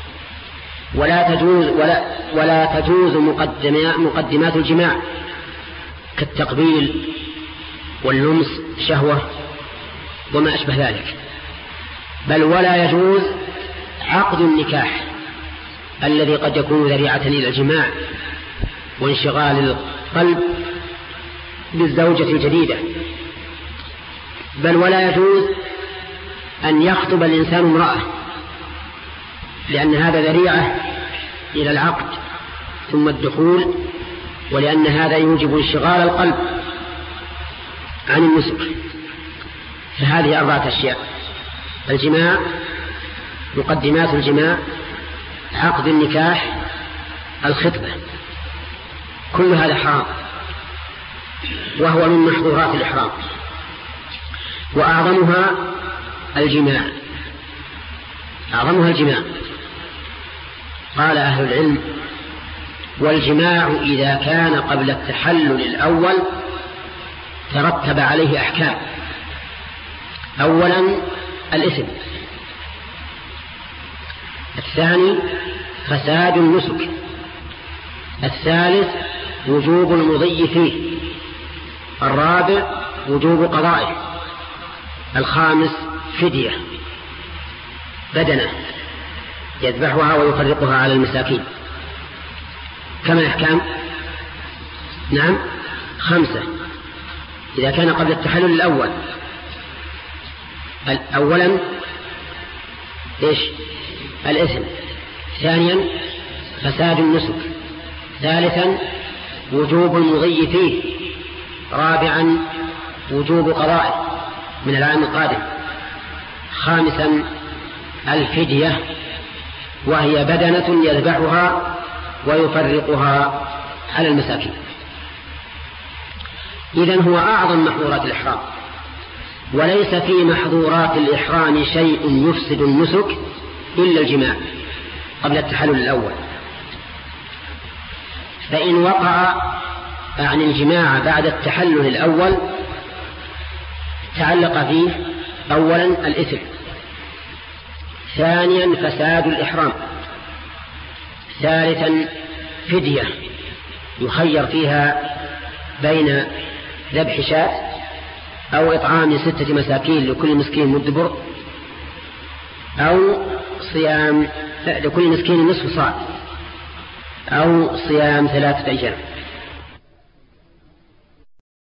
[SPEAKER 4] ولا تجوز مقدمات الجماع كالتقبيل واللمس شهوة وما أشبه ذلك، بل ولا يجوز عقد النكاح الذي قد يكون ذريعة إلى الجماع وانشغال القلب بالزوجة الجديدة، بل ولا يجوز أن يخطب الإنسان امرأة، لأن هذا ذريعة إلى العقد ثم الدخول، ولأن هذا يوجب انشغال القلب عن النسك. فهذه 4 أشياء: الجماع، مقدمات الجماع، عقد النكاح، الخطبة، كل هذا حرام، وهو من محظورات الإحرام، وأعظمها الجماع. قال أهل العلم: والجماع إذا كان قبل التحلل الأول ترتب عليه أحكام. أولا الإثم، الثاني فساد النسك، الثالث وجوب المضي فيه، الرابع وجوب قضائه، الخامس فدية بدنه يذبحها ويفرقها على المساكين. كم الأحكام؟ نعم 5. إذا كان قبل التحلل الأول: أولا إيش؟ الإثم، ثانيا فساد النسك، ثالثا وجوب المضي فيه، رابعا وجوب قضائه من العام القادم، خامسا الفدية وهي بدنة يذبحها ويفرقها على المساكين. إذن هو أعظم محظورات الإحرام، وليس في محظورات الإحرام شيء يفسد النسك إلا الجماع قبل التحلل الأول، فإن وقع عن الجماع بعد التحلل الأول تعلق فيه أولا الإثم، ثانيا فساد الإحرام، ثالثا فدية يخير فيها بين ذبح شاة أو إطعام 6 مساكين لكل مسكين مد بر، أو صيام لكل مسكين نصف صاع، أو صيام 3 أيام.